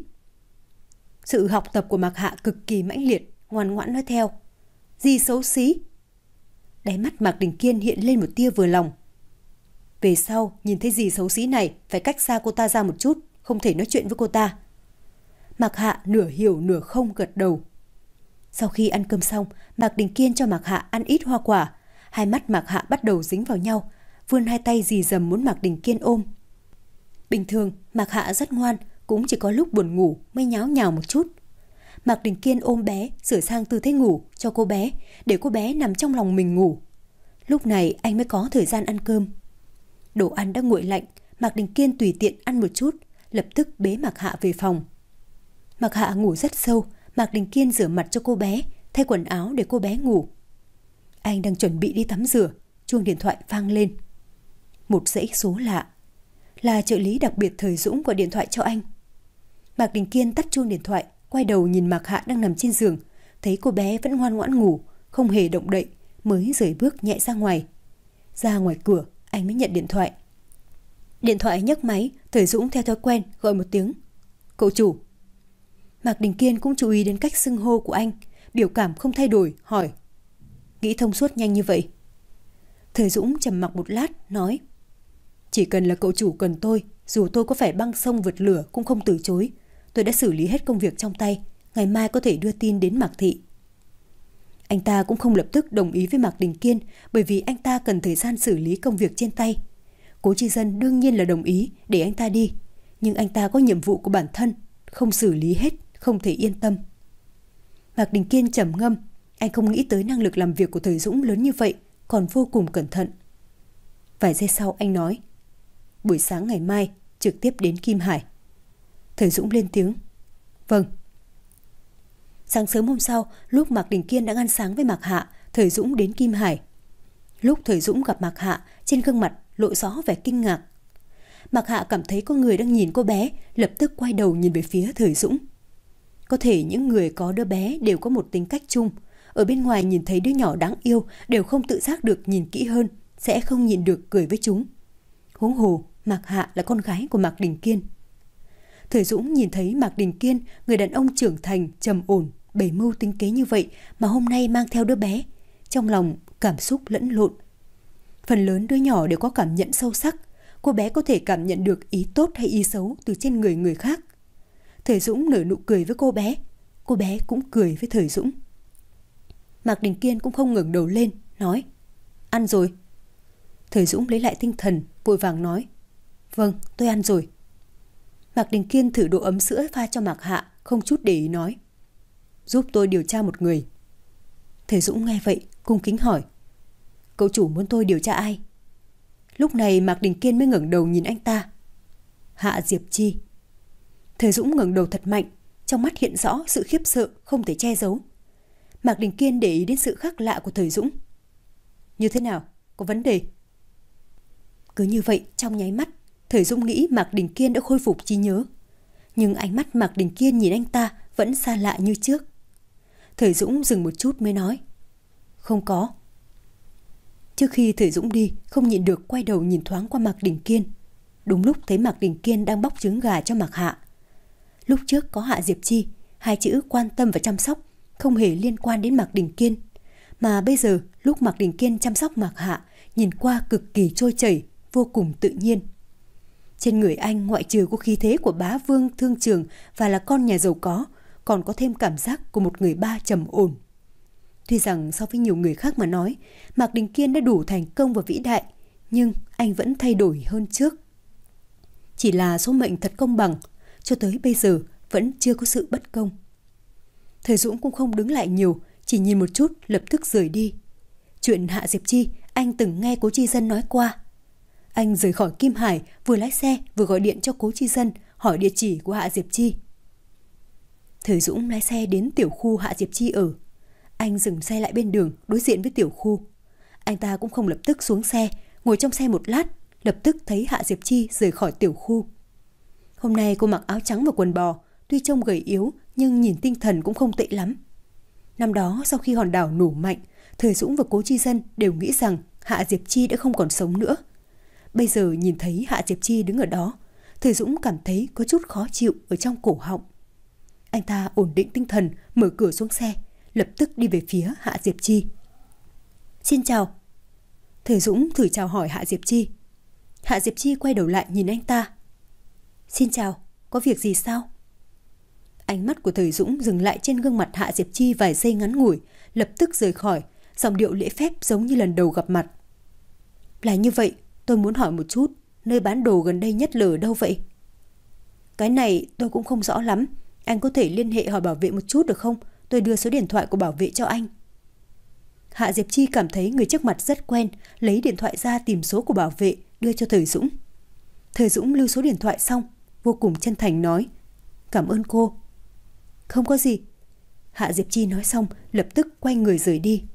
Sự học tập của Mạc Hạ cực kỳ mãnh liệt, ngoan ngoãn nói theo. Gì xấu xí? Đáy mắt Mạc Đình Kiên hiện lên một tia vừa lòng. Về sau, nhìn thấy gì xấu xí này, phải cách xa cô ta ra một chút, không thể nói chuyện với cô ta. Mạc Hạ nửa hiểu nửa không gật đầu. Sau khi ăn cơm xong, Mạc Đình Kiên cho Mạc Hạ ăn ít hoa quả. Hai mắt Mạc Hạ bắt đầu dính vào nhau, vươn hai tay dì dầm muốn Mạc Đình Kiên ôm. Bình thường, Mạc Hạ rất ngoan, cũng chỉ có lúc buồn ngủ mới nháo nhào một chút. Mạc Đình Kiên ôm bé, sửa sang tư thế ngủ cho cô bé, để cô bé nằm trong lòng mình ngủ. Lúc này anh mới có thời gian ăn cơm. Đồ ăn đã nguội lạnh, Mạc Đình Kiên tùy tiện ăn một chút, lập tức bế Mạc Hạ về phòng. Mạc Hạ ngủ rất sâu, Mạc Đình Kiên rửa mặt cho cô bé, thay quần áo để cô bé ngủ. Anh đang chuẩn bị đi tắm rửa, chuông điện thoại vang lên. Một dãy số lạ. Là trợ lý đặc biệt Thời Dũng gọi điện thoại cho anh. Mạc Đình Kiên tắt chuông điện thoại, quay đầu nhìn Mạc Hạ đang nằm trên giường, thấy cô bé vẫn ngoan ngoãn ngủ, không hề động đậy, mới rời bước nhẹ ra ngoài. Ra ngoài cửa, anh mới nhận điện thoại. Điện thoại nhấc máy, Thời Dũng theo thói quen gọi một tiếng. Cậu chủ. Mạc Đình Kiên cũng chú ý đến cách xưng hô của anh, biểu cảm không thay đổi, hỏi. Nghĩ thông suốt nhanh như vậy? Thời Dũng trầm mặc một lát, nói. Chỉ cần là cậu chủ cần tôi, dù tôi có phải băng sông vượt lửa cũng không từ chối. Tôi đã xử lý hết công việc trong tay, ngày mai có thể đưa tin đến Mạc Thị. Anh ta cũng không lập tức đồng ý với Mạc Đình Kiên, bởi vì anh ta cần thời gian xử lý công việc trên tay. Cố Chi Dân đương nhiên là đồng ý để anh ta đi, nhưng anh ta có nhiệm vụ của bản thân, không xử lý hết, không thể yên tâm. Mạc Đình Kiên trầm ngâm, anh không nghĩ tới năng lực làm việc của Thời Dũng lớn như vậy, còn vô cùng cẩn thận. Vài giây sau anh nói, buổi sáng ngày mai trực tiếp đến Kim Hải. Thời Dũng lên tiếng, vâng. Sáng sớm hôm sau, lúc Mạc Đình Kiên đang ăn sáng với Mạc Hạ, Thời Dũng đến Kim Hải. Lúc Thời Dũng gặp Mạc Hạ, trên gương mặt lộ rõ vẻ kinh ngạc. Mạc Hạ cảm thấy có người đang nhìn cô bé, lập tức quay đầu nhìn về phía Thời Dũng. Có thể những người có đứa bé đều có một tính cách chung, ở bên ngoài nhìn thấy đứa nhỏ đáng yêu đều không tự giác được nhìn kỹ hơn, sẽ không nhịn được cười với chúng. Huống hồ, Mạc Hạ là con gái của Mạc Đình Kiên. Thời Dũng nhìn thấy Mạc Đình Kiên, người đàn ông trưởng thành, trầm ổn, bày mưu tính kế như vậy mà hôm nay mang theo đứa bé. Trong lòng cảm xúc lẫn lộn. Phần lớn đứa nhỏ đều có cảm nhận sâu sắc. Cô bé có thể cảm nhận được ý tốt hay ý xấu từ trên người người khác. Thời Dũng nở nụ cười với cô bé. Cô bé cũng cười với Thời Dũng. Mạc Đình Kiên cũng không ngẩng đầu lên, nói: Ăn rồi. Thời Dũng lấy lại tinh thần, vội vàng nói: Vâng, tôi ăn rồi. Mạc Đình Kiên thử độ ấm sữa pha cho Mạc Hạ, không chút để ý nói: Giúp tôi điều tra một người. Thời Dũng nghe vậy, cung kính hỏi: Cậu chủ muốn tôi điều tra ai? Lúc này Mạc Đình Kiên mới ngẩng đầu nhìn anh ta. Hạ Diệp Chi. Thời Dũng ngẩng đầu thật mạnh, trong mắt hiện rõ sự khiếp sợ không thể che giấu. Mạc Đình Kiên để ý đến sự khác lạ của Thời Dũng. Như thế nào? Có vấn đề? Cứ như vậy, trong nháy mắt, Thời Dũng nghĩ Mạc Đình Kiên đã khôi phục trí nhớ. Nhưng ánh mắt Mạc Đình Kiên nhìn anh ta vẫn xa lạ như trước. Thời Dũng dừng một chút mới nói: Không có. Trước khi Thời Dũng đi, không nhịn được quay đầu nhìn thoáng qua Mạc Đình Kiên. Đúng lúc thấy Mạc Đình Kiên đang bóc trứng gà cho Mạc Hạ. Lúc trước có Hạ Diệp Chi, hai chữ quan tâm và chăm sóc không hề liên quan đến Mạc Đình Kiên. Mà bây giờ, lúc Mạc Đình Kiên chăm sóc Mạc Hạ, nhìn qua cực kỳ trôi chảy, vô cùng tự nhiên. Trên người anh ngoại trừ có khí thế của bá vương thương trường và là con nhà giàu có, còn có thêm cảm giác của một người ba trầm ổn. Tuy rằng so với nhiều người khác mà nói, Mạc Đình Kiên đã đủ thành công và vĩ đại, nhưng anh vẫn thay đổi hơn trước. Chỉ là số mệnh thật công bằng, cho tới bây giờ vẫn chưa có sự bất công. Thời Dũng cũng không đứng lại nhiều, chỉ nhìn một chút lập tức rời đi. Chuyện Hạ Diệp Chi anh từng nghe Cố Chi Dân nói qua. Anh rời khỏi Kim Hải, vừa lái xe vừa gọi điện cho Cố Chi Dân hỏi địa chỉ của Hạ Diệp Chi. Thời Dũng lái xe đến tiểu khu Hạ Diệp Chi ở. Anh dừng xe lại bên đường đối diện với tiểu khu. Anh ta cũng không lập tức xuống xe, ngồi trong xe một lát, lập tức thấy Hạ Diệp Chi rời khỏi tiểu khu. Hôm nay cô mặc áo trắng và quần bò, tuy trông gầy yếu nhưng nhìn tinh thần cũng không tệ lắm. Năm đó sau khi hòn đảo nổ mạnh, Thời Dũng và Cố Chi Dân đều nghĩ rằng Hạ Diệp Chi đã không còn sống nữa. Bây giờ nhìn thấy Hạ Diệp Chi đứng ở đó, Thời Dũng cảm thấy có chút khó chịu ở trong cổ họng. Anh ta ổn định tinh thần, mở cửa xuống xe, lập tức đi về phía Hạ Diệp Chi. Xin chào. Thời Dũng thử chào hỏi Hạ Diệp Chi. Hạ Diệp Chi quay đầu lại nhìn anh ta. Xin chào, có việc gì sao? Ánh mắt của Thời Dũng dừng lại trên gương mặt Hạ Diệp Chi vài giây ngắn ngủi, lập tức rời khỏi, giọng điệu lễ phép giống như lần đầu gặp mặt. Là như vậy, tôi muốn hỏi một chút, nơi bán đồ gần đây nhất là ở đâu vậy? Cái này tôi cũng không rõ lắm, anh có thể liên hệ hỏi bảo vệ một chút được không? Tôi đưa số điện thoại của bảo vệ cho anh. Hạ Diệp Chi cảm thấy người trước mặt rất quen, lấy điện thoại ra tìm số của bảo vệ, đưa cho Thời Dũng. Thời Dũng lưu số điện thoại xong, vô cùng chân thành nói: Cảm ơn cô. Không có gì. Hạ Diệp Chi nói xong, lập tức quay người rời đi.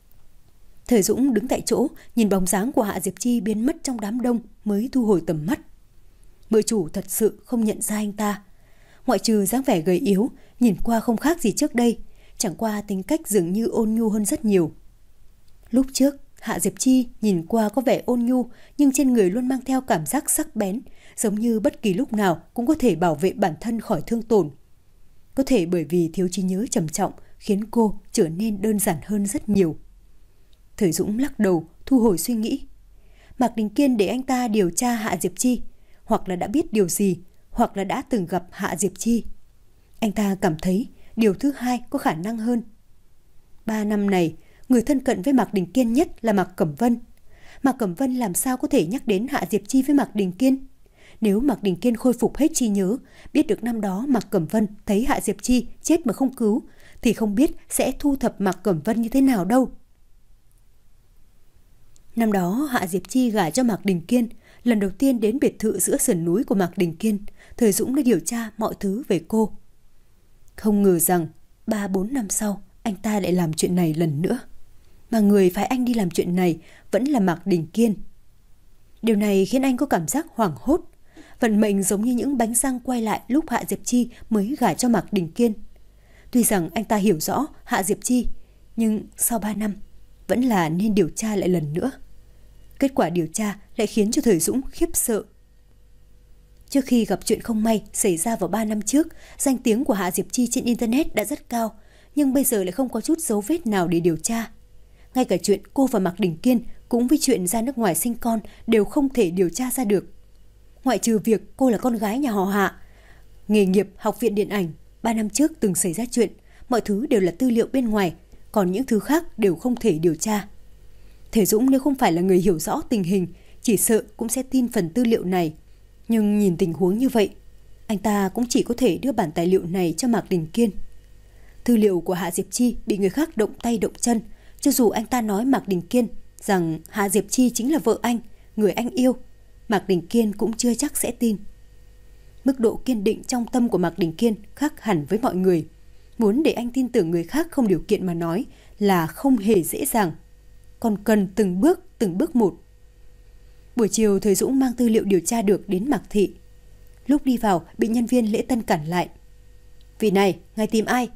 Thời Dũng đứng tại chỗ, nhìn bóng dáng của Hạ Diệp Chi biến mất trong đám đông mới thu hồi tầm mắt. Mợ chủ thật sự không nhận ra anh ta. Ngoại trừ dáng vẻ gầy yếu, nhìn qua không khác gì trước đây, chẳng qua tính cách dường như ôn nhu hơn rất nhiều. Lúc trước, Hạ Diệp Chi nhìn qua có vẻ ôn nhu, nhưng trên người luôn mang theo cảm giác sắc bén, giống như bất kỳ lúc nào cũng có thể bảo vệ bản thân khỏi thương tổn. Có thể bởi vì thiếu trí nhớ trầm trọng khiến cô trở nên đơn giản hơn rất nhiều. Thời Dũng lắc đầu, thu hồi suy nghĩ. Mạc Đình Kiên để anh ta điều tra Hạ Diệp Chi, hoặc là đã biết điều gì, hoặc là đã từng gặp Hạ Diệp Chi. Anh ta cảm thấy điều thứ hai có khả năng hơn. Ba năm này, người thân cận với Mạc Đình Kiên nhất là Mạc Cẩm Vân. Mạc Cẩm Vân làm sao có thể nhắc đến Hạ Diệp Chi với Mạc Đình Kiên? Nếu Mạc Đình Kiên khôi phục hết trí nhớ, biết được năm đó Mạc Cẩm Vân thấy Hạ Diệp Chi chết mà không cứu, thì không biết sẽ thu thập Mạc Cẩm Vân như thế nào đâu. Năm đó Hạ Diệp Chi gả cho Mạc Đình Kiên, lần đầu tiên đến biệt thự giữa sườn núi của Mạc Đình Kiên, Thời Dũng đã điều tra mọi thứ về cô. Không ngờ rằng ba bốn năm sau anh ta lại làm chuyện này lần nữa, mà người phái anh đi làm chuyện này vẫn là Mạc Đình Kiên. Điều này khiến anh có cảm giác hoảng hốt. Vận mệnh giống như những bánh răng quay lại lúc Hạ Diệp Chi mới gả cho Mạc Đình Kiên. Tuy rằng anh ta hiểu rõ Hạ Diệp Chi, nhưng sau ba năm vẫn là nên điều tra lại lần nữa. Kết quả điều tra lại khiến cho Thời Dũng khiếp sợ. Trước khi gặp chuyện không may xảy ra vào ba năm trước, danh tiếng của Hạ Diệp Chi trên Internet đã rất cao, nhưng bây giờ lại không có chút dấu vết nào để điều tra. Ngay cả chuyện cô và Mạc Đình Kiên cũng với chuyện ra nước ngoài sinh con đều không thể điều tra ra được. Ngoại trừ việc cô là con gái nhà họ Hạ, nghề nghiệp học viện điện ảnh, ba năm trước từng xảy ra chuyện, mọi thứ đều là tư liệu bên ngoài, còn những thứ khác đều không thể điều tra. Thể Dũng nếu không phải là người hiểu rõ tình hình, chỉ sợ cũng sẽ tin phần tư liệu này. Nhưng nhìn tình huống như vậy, anh ta cũng chỉ có thể đưa bản tài liệu này cho Mạc Đình Kiên. Tư liệu của Hạ Diệp Chi bị người khác động tay động chân, cho dù anh ta nói Mạc Đình Kiên rằng Hạ Diệp Chi chính là vợ anh, người anh yêu, Mạc Đình Kiên cũng chưa chắc sẽ tin. Mức độ kiên định trong tâm của Mạc Đình Kiên khác hẳn với mọi người. Muốn để anh tin tưởng người khác không điều kiện mà nói là không hề dễ dàng, còn cần từng bước, từng bước một. Buổi chiều, Thời Dũng mang tư liệu điều tra được đến Mạc Thị. Lúc đi vào, bị nhân viên lễ tân cản lại. Vị này, ngài tìm ai?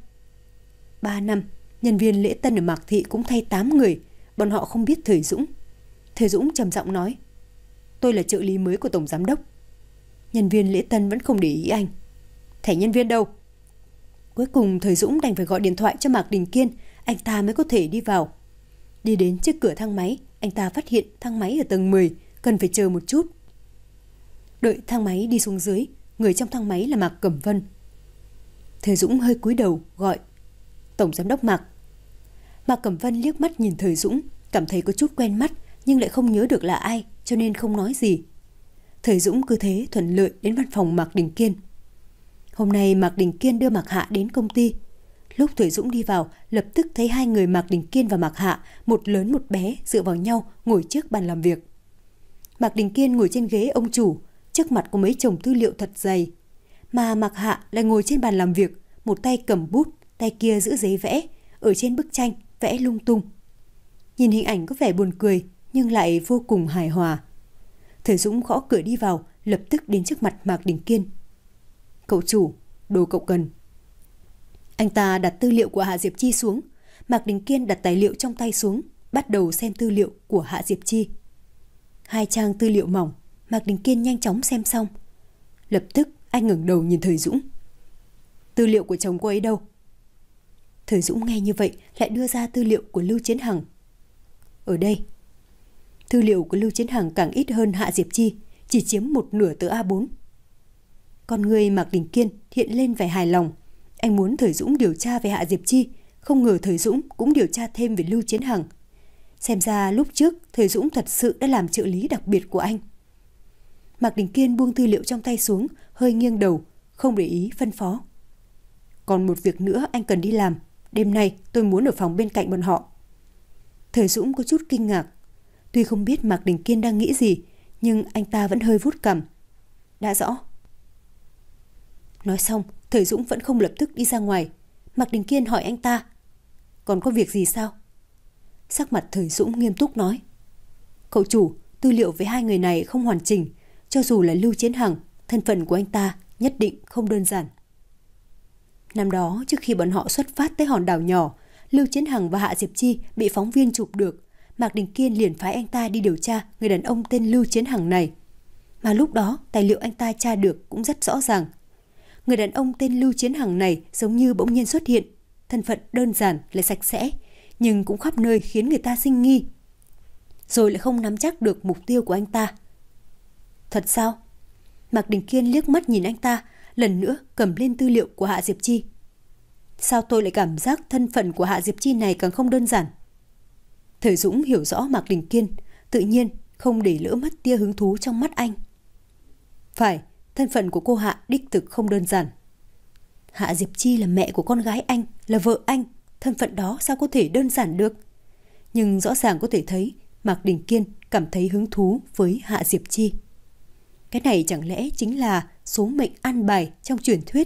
Ba năm, nhân viên lễ tân ở Mạc Thị cũng thay tám người, bọn họ không biết Thời Dũng. Thời Dũng trầm giọng nói, tôi là trợ lý mới của tổng giám đốc. Nhân viên lễ tân vẫn không để ý anh. Thẻ nhân viên đâu? Cuối cùng Thời Dũng đành phải gọi điện thoại cho Mạc Đình Kiên, anh ta mới có thể đi vào. Đi đến trước cửa thang máy, anh ta phát hiện thang máy ở tầng mười, cần phải chờ một chút. Đợi thang máy đi xuống dưới, người trong thang máy là Mạc Cẩm Vân. Thời Dũng hơi cúi đầu gọi, tổng giám đốc Mạc. Mạc Cẩm Vân liếc mắt nhìn Thời Dũng, cảm thấy có chút quen mắt nhưng lại không nhớ được là ai, cho nên không nói gì. Thời Dũng cứ thế thuận lợi đến văn phòng Mạc Đình Kiên. Hôm nay Mạc Đình Kiên đưa Mạc Hạ đến công ty. Lúc Thời Dũng đi vào, lập tức thấy hai người Mạc Đình Kiên và Mạc Hạ, một lớn một bé, dựa vào nhau ngồi trước bàn làm việc. Mạc Đình Kiên ngồi trên ghế ông chủ, trước mặt có mấy chồng tư liệu thật dày, mà Mạc Hạ lại ngồi trên bàn làm việc, một tay cầm bút, tay kia giữ giấy vẽ, ở trên bức tranh vẽ lung tung. Nhìn hình ảnh có vẻ buồn cười nhưng lại vô cùng hài hòa. Thời Dũng gõ cửa đi vào, lập tức đến trước mặt Mạc Đình Kiên. Cậu chủ, đồ cậu cần. Anh ta đặt tư liệu của Hạ Diệp Chi xuống. Mạc Đình Kiên đặt tài liệu trong tay xuống, bắt đầu xem tư liệu của Hạ Diệp Chi. Hai trang tư liệu mỏng, Mạc Đình Kiên nhanh chóng xem xong. Lập tức anh ngẩng đầu nhìn Thời Dũng. Tư liệu của chồng cô ấy đâu? Thời Dũng nghe như vậy lại đưa ra tư liệu của Lưu Chiến Hằng. Ở đây. Tư liệu của Lưu Chiến Hằng càng ít hơn Hạ Diệp Chi, chỉ chiếm một nửa tờ A bốn. Con người Mạc Đình Kiên hiện lên vẻ hài lòng. Anh muốn Thời Dũng điều tra về Hạ Diệp Chi, không ngờ Thời Dũng cũng điều tra thêm về Lưu Chiến Hằng. Xem ra lúc trước Thời Dũng thật sự đã làm trợ lý đặc biệt của anh. Mạc Đình Kiên buông tư liệu trong tay xuống, hơi nghiêng đầu, không để ý phân phó. Còn một việc nữa anh cần đi làm. Đêm nay tôi muốn ở phòng bên cạnh bọn họ. Thời Dũng có chút kinh ngạc. Tuy không biết Mạc Đình Kiên đang nghĩ gì, nhưng anh ta vẫn hơi vuốt cằm. Đã rõ. Nói xong, Thời Dũng vẫn không lập tức đi ra ngoài. Mạc Đình Kiên hỏi anh ta, còn có việc gì sao? Sắc mặt Thời Dũng nghiêm túc nói, cậu chủ, tư liệu với hai người này không hoàn chỉnh. Cho dù là Lưu Chiến Hằng, thân phận của anh ta nhất định không đơn giản. Năm đó, trước khi bọn họ xuất phát tới hòn đảo nhỏ, Lưu Chiến Hằng và Hạ Diệp Chi bị phóng viên chụp được. Mạc Đình Kiên liền phái anh ta đi điều tra người đàn ông tên Lưu Chiến Hằng này. Mà lúc đó, tài liệu anh ta tra được cũng rất rõ ràng. Người đàn ông tên Lưu Chiến Hằng này giống như bỗng nhiên xuất hiện, thân phận đơn giản lại sạch sẽ, nhưng cũng khắp nơi khiến người ta sinh nghi. Rồi lại không nắm chắc được mục tiêu của anh ta. Thật sao? Mạc Đình Kiên liếc mắt nhìn anh ta, lần nữa cầm lên tư liệu của Hạ Diệp Chi. Sao tôi lại cảm giác thân phận của Hạ Diệp Chi này càng không đơn giản? Thời Dũng hiểu rõ Mạc Đình Kiên, tự nhiên không để lỡ mất tia hứng thú trong mắt anh. Phải, thân phận của cô Hạ đích thực không đơn giản. Hạ Diệp Chi là mẹ của con gái anh, là vợ anh, thân phận đó sao có thể đơn giản được? Nhưng rõ ràng có thể thấy Mạc Đình Kiên cảm thấy hứng thú với Hạ Diệp Chi. Cái này chẳng lẽ chính là số mệnh an bài trong truyền thuyết?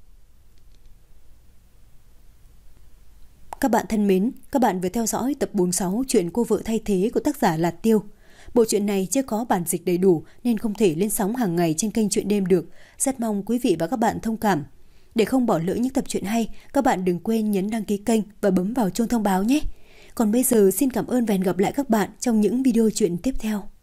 Các bạn thân mến, các bạn vừa theo dõi tập bốn mươi sáu chuyện Cô vợ thay thế của tác giả Lạt Tiêu. Bộ truyện này chưa có bản dịch đầy đủ nên không thể lên sóng hàng ngày trên kênh Truyện Đêm được. Rất mong quý vị và các bạn thông cảm. Để không bỏ lỡ những tập truyện hay, các bạn đừng quên nhấn đăng ký kênh và bấm vào chuông thông báo nhé. Còn bây giờ xin cảm ơn và hẹn gặp lại các bạn trong những video truyện tiếp theo.